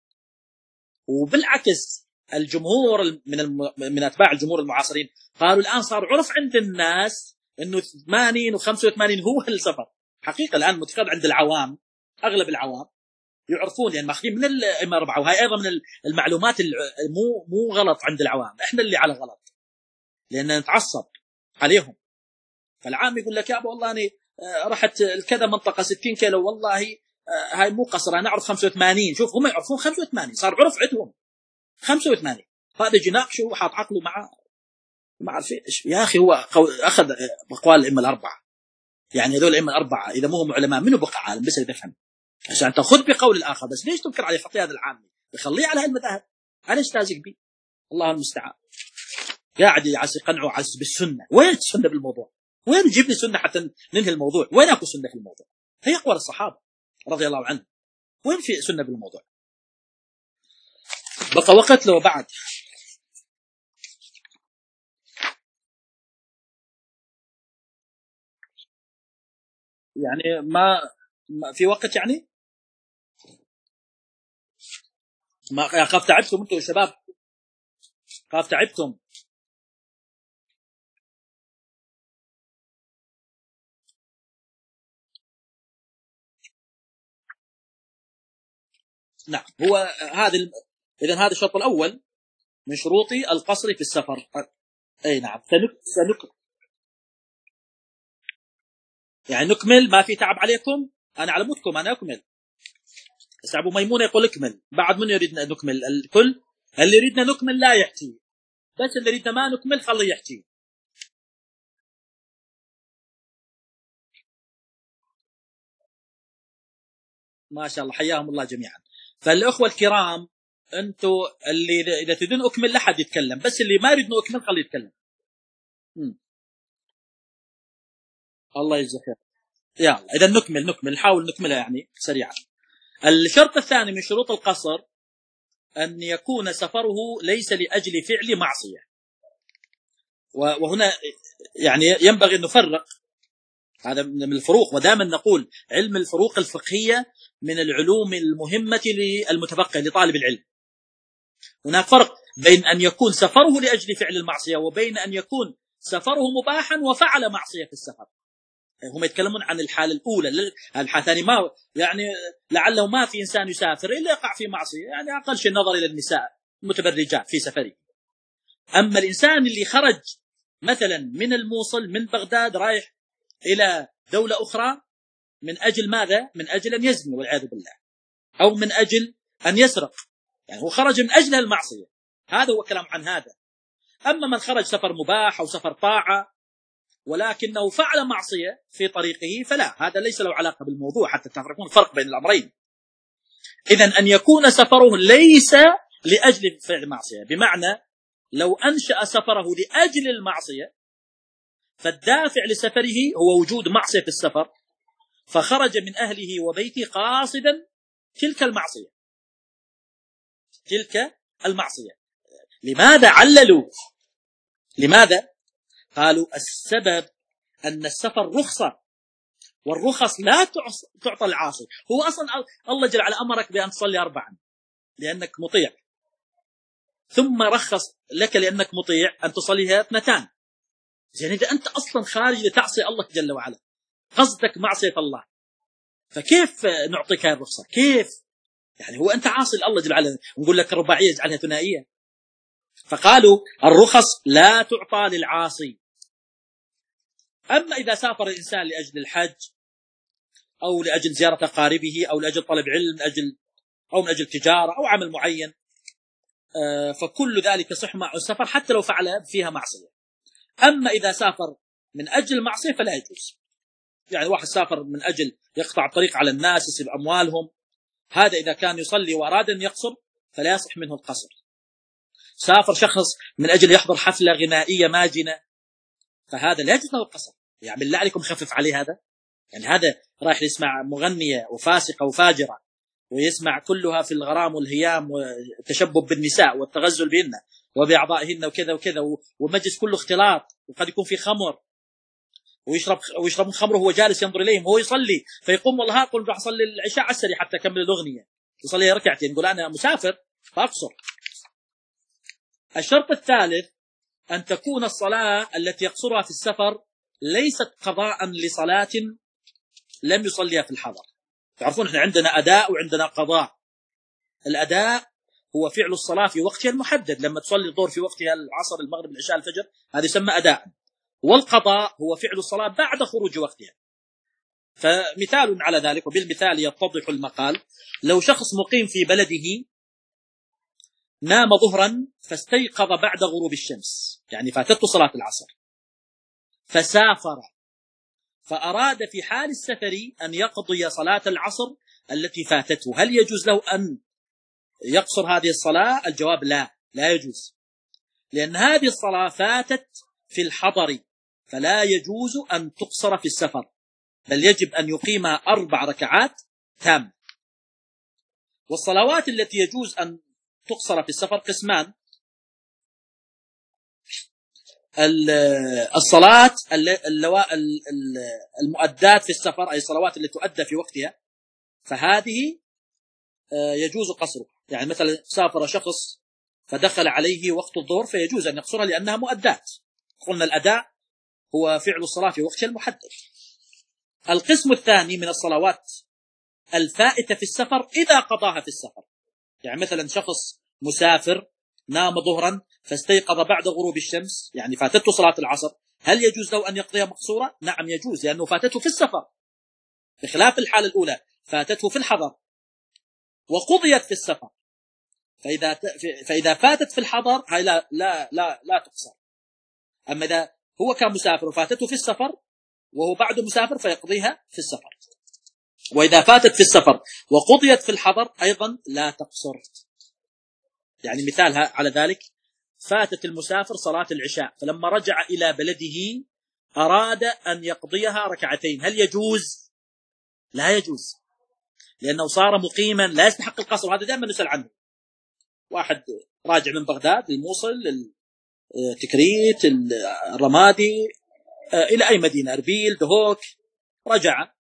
وبالعكس الجمهور من الم... من أتباع الجمهور المعاصرين قالوا الآن صار عرف عند الناس إنه ثمانين وخمسة وثمانين هو السفر. حقيقة الآن متكرر عند العوام، أغلب العوام يعرفون يعني ماخذين من الائمه الاربعه. وهي ايضا من المعلومات مو مو غلط عند العوام، احنا اللي على غلط لان نتعصب عليهم. فالعام يقول لك يا ابو والله اني رحت كذا منطقه ستين كيلو، والله هاي مو قصر، انا اعرف خمسة وثمانين. شوف هم يعرفون خمسة وثمانين، صار عرف عندهم خمسة وثمانين. هذا يجي ناقشه وحاط عقله مع ما اعرف ايش. يا اخي هو اخذ اقوال الائمه الاربعه، يعني هذول الائمه الاربعه اذا مو هم علماء منو بقى عالم؟ بس يفهم عشان تاخذ بقول الاخر. بس ليش تنكر عليه خطي هذا العامي يخليه على هالمذاهب؟ انا ايش لازق بيه؟ الله المستعان. قاعد يعس يقنعوا عس بالسنه. وين السنه بالموضوع؟ وين يجيب لي سنه حتى ننهي الموضوع؟ وين اكو سنه في الموضوع؟ هي اقوال الصحابه رضي الله عنهم، وين في سنه بالموضوع؟ بقى وقت له بعد. يعني ما, ما في وقت يعني ما يا خاف تعبتم انتم يا شباب، خاف تعبتم. نعم هو هذا ال... اذا هذا الشرط الاول من شروط القصر في السفر. اي نعم سنك... سنك... يعني نكمل، ما في تعب عليكم، انا على مودكم انا اكمل. بس ابو ميمونه يقول اكمل، بعد من يريدنا نكمل؟ الكل اللي يريدنا نكمل لا يحكي، بس اللي يريدنا ما نكمل خليه يحكي. ما شاء الله حياهم الله جميعا. فالاخوه الكرام انتم اللي اذا تريدون اكمل لا حد يتكلم، بس اللي ما يريد اكمل خليه يتكلم. م. الله يجزاك خير. يلا اذا نكمل نكمل نحاول نكملها يعني سريعا. الشرط الثاني من شروط القصر أن يكون سفره ليس لأجل فعل معصية. وهنا يعني ينبغي أن نفرق، هذا من الفروق، ودائما نقول علم الفروق الفقهية من العلوم المهمة للمتفقه لطالب العلم. هناك فرق بين أن يكون سفره لأجل فعل المعصية وبين أن يكون سفره مباحا وفعل معصية في السفر. هم يتكلمون عن الحالة الأولى. الحالة الثانية ما يعني لعله ما في إنسان يسافر إلا يقع في معصية، يعني أقل شيء النظر إلى النساء المتبرجات في سفره. أما الإنسان اللي خرج مثلا من الموصل من بغداد رايح إلى دولة أخرى من أجل ماذا؟ من أجل أن يزني والعياذ بالله، أو من أجل أن يسرق، يعني هو خرج من أجل المعصية، هذا هو كلام عن هذا. أما من خرج سفر مباح أو سفر طاعة ولكنه فعل معصية في طريقه فلا، هذا ليس له علاقة بالموضوع، حتى تعرفون الفرق بين الأمرين. إذن أن يكون سفره ليس لأجل فعل معصية، بمعنى لو أنشأ سفره لأجل المعصية فالدافع لسفره هو وجود معصية في السفر، فخرج من أهله وبيته قاصدا تلك المعصية تلك المعصية. لماذا عللوا؟ لماذا؟ قالوا السبب أن السفر رخصة، والرخص لا تعطى العاصي. هو أصلا الله جل وعلا أمرك بأن تصلي أربعا لأنك مطيع، ثم رخص لك لأنك مطيع أن تصليها اثنتان. يعني إذا أنت أصلا خارج لتعصي الله جل وعلا، قصدك معصية الله، فكيف نعطيك هذه الرخصة؟ كيف؟ يعني هو أنت عاصي الله جل وعلا ونقول لك الرباعية اجعلها ثنائية. فقالوا الرخص لا تعطى للعاصي. أما إذا سافر الإنسان لأجل الحج أو لأجل زيارة أقاربه أو لأجل طلب علم من أجل أو من أجل تجارة أو عمل معين، فكل ذلك يصح معه السفر حتى لو فعل فيها معصية. أما إذا سافر من أجل المعصية فلا يجوز. يعني واحد سافر من أجل يقطع الطريق على الناس يسلب أموالهم، هذا إذا كان يصلي وأراد أن يقصر فلا يصح منه القصر. سافر شخص من أجل يحضر حفلة غنائية ماجنة فهذا لا يجوز له القصر. يعني بالله عليكم خفف عليه هذا. يعني هذا رايح يسمع مغنية وفاسقة وفاجرة ويسمع كلها في الغرام والهيام والتشبب بالنساء والتغزل بهن وبأعضائهن وكذا وكذا، والمجلس كله اختلاط، وقد يكون في خمر ويشرب ويشرب خمره وهو جالس ينظر إليهم وهو يصلي، فيقوم والله أقول راح أصلي العشاء عسري حتى أكمل الأغنية، يصلي ركعتين يقول أنا مسافر فأقصر. الشرط الثالث أن تكون الصلاة التي يقصرها في السفر ليست قضاء لصلاة لم يصليها في الحضر. تعرفون احنا عندنا أداء وعندنا قضاء. الأداء هو فعل الصلاة في وقتها المحدد، لما تصلي الظهر في وقتها العصر المغرب العشاء الفجر، هذا يسمى أداء. والقضاء هو فعل الصلاة بعد خروج وقتها. فمثال على ذلك، وبالمثال يتضح المقال. لو شخص مقيم في بلده نام ظهرا فاستيقظ بعد غروب الشمس، يعني فاتته صلاة العصر، فسافر فأراد في حال السفر أن يقضي صلاة العصر التي فاتته، هل يجوز له أن يقصر هذه الصلاة؟ الجواب لا، لا يجوز، لأن هذه الصلاة فاتت في الحضر، فلا يجوز أن تقصر في السفر، بل يجب أن يقيم أربع ركعات تام. والصلوات التي يجوز أن تقصر في السفر قسمان: الصلاة المؤدات في السفر، أي الصلوات التي تؤدى في وقتها، فهذه يجوز قصرها. يعني مثلا سافر شخص فدخل عليه وقت الظهر فيجوز أن يقصرها لأنها مؤدات. قلنا الأداء هو فعل الصلاة في وقتها المحدد. القسم الثاني من الصلوات الفائتة في السفر إذا قضاها في السفر، يعني مثلا شخص مسافر نام ظهرا فاستيقظ بعد غروب الشمس، يعني فاتته صلاة العصر، هل يجوز له أن يقضيها مقصورة؟ نعم يجوز، لأنه فاتته في السفر، بخلاف الحالة الأولى فاتته في الحضر وقضيت في السفر. فإذا فإذا فاتت في الحضر هاي لا لا لا لا تقصر. أما إذا هو كان مسافر وفاتته في السفر وهو بعد مسافر فيقضيها في السفر. وإذا فاتت في السفر وقضيت في الحضر أيضا لا تقصر. يعني مثالها على ذلك: فاتت المسافر صلاة العشاء، فلما رجع إلى بلده أراد أن يقضيها ركعتين، هل يجوز؟ لا يجوز، لأنه صار مقيما لا يستحق القصر. هذا دائما نسأل عنه، واحد راجع من بغداد للموصل للتكريت الرمادي إلى أي مدينة، أربيل، دهوك، رجع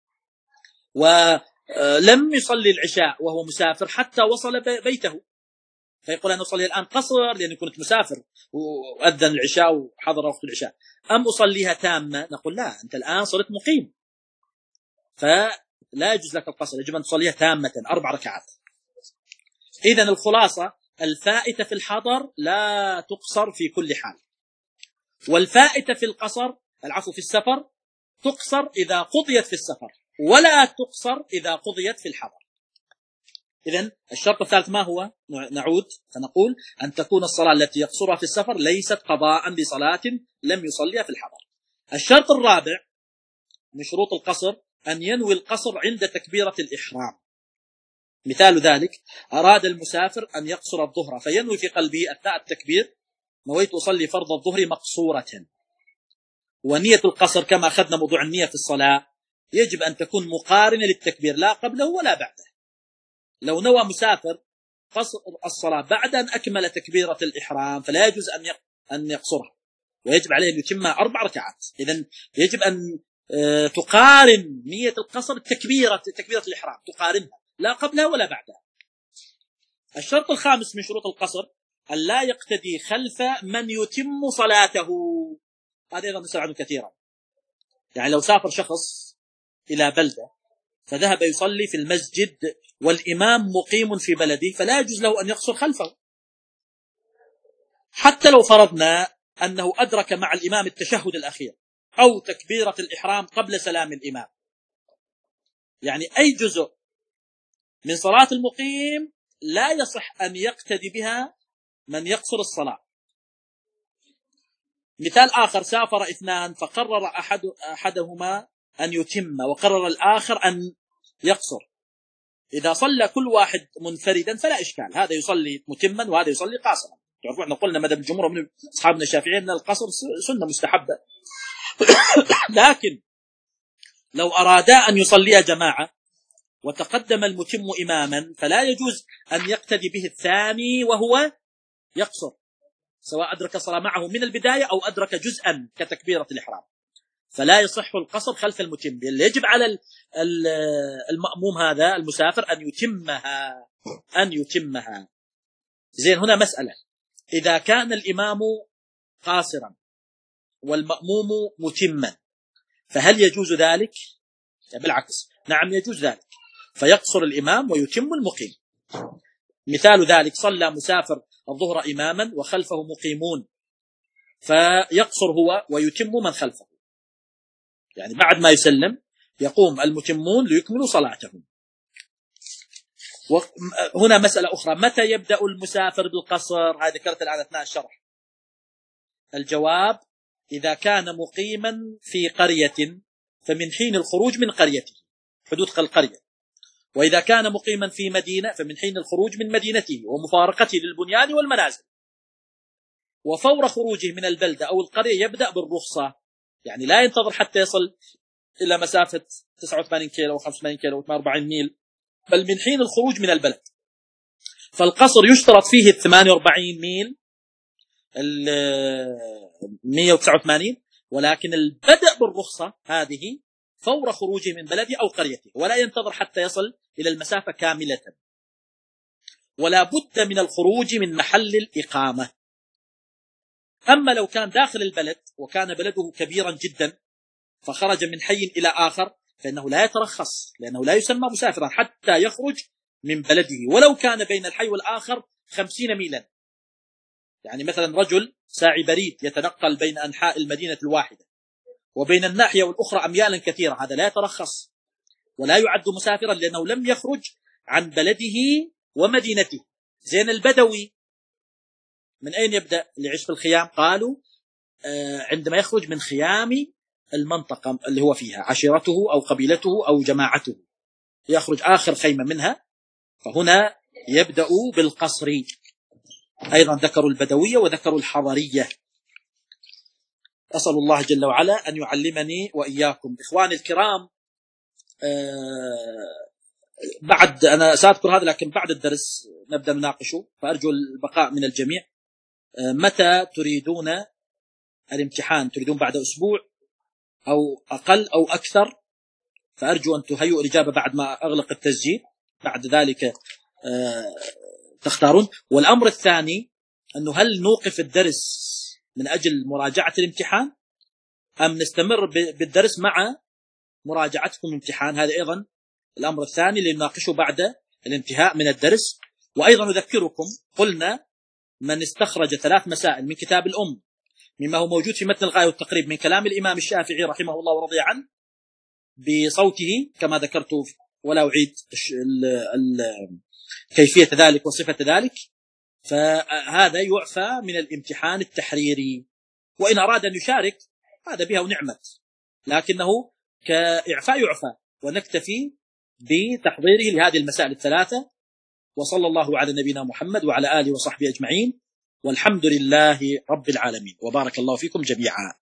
ولم يصلي العشاء وهو مسافر حتى وصل بيته، فيقول أنا أصلي الآن قصر لأني كنت مسافر وأذن العشاء وحضر وقت العشاء، أم أصليها تامة؟ نقول لا، أنت الآن صرت مقيم فلا يجوز لك القصر، يجب أن تصليها تامة أربع ركعات. إذن الخلاصة: الفائتة في الحضر لا تقصر في كل حال، والفائتة في القصر العفو في السفر تقصر إذا قضيت في السفر، ولا تقصر إذا قضيت في الحضر. إذن الشرط الثالث ما هو؟ نعود فنقول أن تكون الصلاة التي يقصرها في السفر ليست قضاء بصلاة لم يصليها في الحضر. الشرط الرابع من شروط القصر أن ينوي القصر عند تكبيرة الإحرام. مثال ذلك: أراد المسافر أن يقصر الظهر فينوي في قلبه أثناء التكبير: نويت أصلي فرض الظهر مقصورة. ونية القصر كما أخذنا موضوع النية في الصلاة يجب أن تكون مقارنة للتكبير، لا قبله ولا بعده. لو نوى مسافر قصر الصلاة بعد أن أكمل تكبيرة الإحرام فلا يجوز أن يقصرها، ويجب عليه أن يتمها أربع ركعات. إذن يجب أن تقارن نية القصر تكبيرة تكبيرة الإحرام، تقارنها لا قبلها ولا بعدها. الشرط الخامس من شروط القصر أن لا يقتدي خلف من يتم صلاته. هذا أيضا نسأل عنه كثيرا. يعني لو سافر شخص إلى بلدة فذهب يصلي في المسجد والإمام مقيم في بلده فلا يجوز له أن يقصر خلفه، حتى لو فرضنا أنه أدرك مع الإمام التشهد الأخير أو تكبيرة الإحرام قبل سلام الإمام. يعني أي جزء من صلاة المقيم لا يصح أن يقتدي بها من يقصر الصلاة. مثال آخر: سافر اثنان فقرر أحد أحدهما أن يتم وقرر الآخر أن يقصر، إذا صلى كل واحد منفردا فلا إشكال، هذا يصلي متما وهذا يصلي قاصرا. تعرفون احنا قلنا مذهب الجمهور من أصحابنا الشافعيين أن القصر سنة مستحبة. لكن لو أرادا أن يصلي جماعة وتقدم المتم إماما فلا يجوز أن يقتدي به الثاني وهو يقصر، سواء أدرك الصلاة معه من البداية أو أدرك جزءا كتكبيرة الإحرام، فلا يصح القصر خلف المتم. يجب على المأموم هذا المسافر أن يتمها أن يتمها زين. هنا مسألة: إذا كان الإمام قاصرا والمأموم متما فهل يجوز ذلك؟ بالعكس، نعم يجوز ذلك، فيقصر الإمام ويتم المقيم. مثال ذلك: صلى مسافر الظهر إماما وخلفه مقيمون، فيقصر هو ويتم من خلفه، يعني بعد ما يسلم يقوم المتمون ليكملوا صلاتهم. وهنا مسألة أخرى: متى يبدأ المسافر بالقصر؟ هذه ذكرت الآن أثناء الشرح. الجواب: إذا كان مقيما في قرية فمن حين الخروج من قريته، حدود القرية. وإذا كان مقيما في مدينة فمن حين الخروج من مدينته ومفارقته للبنيان والمنازل. وفور خروجه من البلدة أو القرية يبدأ بالرخصة، يعني لا ينتظر حتى يصل إلى مسافة تسعة وثمانين كيلو أو خمسة وثمانين كيلو أو ثمانية وأربعين ميل، بل من حين الخروج من البلد. فالقصر يشترط فيه ثمانية وأربعين ميل، مئة وتسعة وثمانين، ولكن البدء بالرخصة هذه فور خروجه من بلده أو قريته، ولا ينتظر حتى يصل إلى المسافة كاملة. ولا بد من الخروج من محل الإقامة. أما لو كان داخل البلد وكان بلده كبيرا جدا فخرج من حي إلى آخر فإنه لا يترخص، لأنه لا يسمى مسافرا حتى يخرج من بلده، ولو كان بين الحي والآخر خمسين ميلا. يعني مثلا رجل ساعي بريد يتنقل بين أنحاء المدينة الواحدة وبين الناحية والأخرى أميالا كثيرة، هذا لا يترخص ولا يعد مسافرا، لأنه لم يخرج عن بلده ومدينته. زين البدوي من أين يبدأ؟ اللي يعيش في الخيام قالوا آه عندما يخرج من خيام المنطقة اللي هو فيها، عشيرته أو قبيلته أو جماعته، يخرج آخر خيمة منها، فهنا يبدأ بالقصر. أيضا ذكروا البدوية وذكروا الحضرية. أسأل الله جل وعلا أن يعلمني وإياكم. إخواني الكرام، آه بعد أنا سأذكر هذا لكن بعد الدرس نبدأ نناقشه، فأرجو البقاء من الجميع. آه متى تريدون الامتحان؟ تريدون بعد أسبوع أو أقل أو أكثر؟ فأرجو أن تهيئوا الإجابة بعد ما أغلق التسجيل، بعد ذلك آه تختارون. والأمر الثاني أنه هل نوقف الدرس من أجل مراجعة الامتحان أم نستمر بالدرس مع مراجعتكم الامتحان؟ هذا أيضا الأمر الثاني اللي نناقشه بعد الانتهاء من الدرس. وأيضا أذكركم، قلنا من استخرج ثلاث مسائل من كتاب الأم مما هو موجود في متن الغاية والتقريب من كلام الإمام الشافعي رحمه الله ورضي عنه بصوته كما ذكرت، ولا أعيد كيفية ذلك وصفة ذلك، فهذا يعفى من الامتحان التحريري. وإن أراد أن يشارك هذا بها ونعمة، لكنه كإعفاء يعفى، ونكتفي بتحضيره لهذه المسائل الثلاثة. وصلى الله على نبينا محمد وعلى آله وصحبه أجمعين، والحمد لله رب العالمين، وبارك الله فيكم جميعا.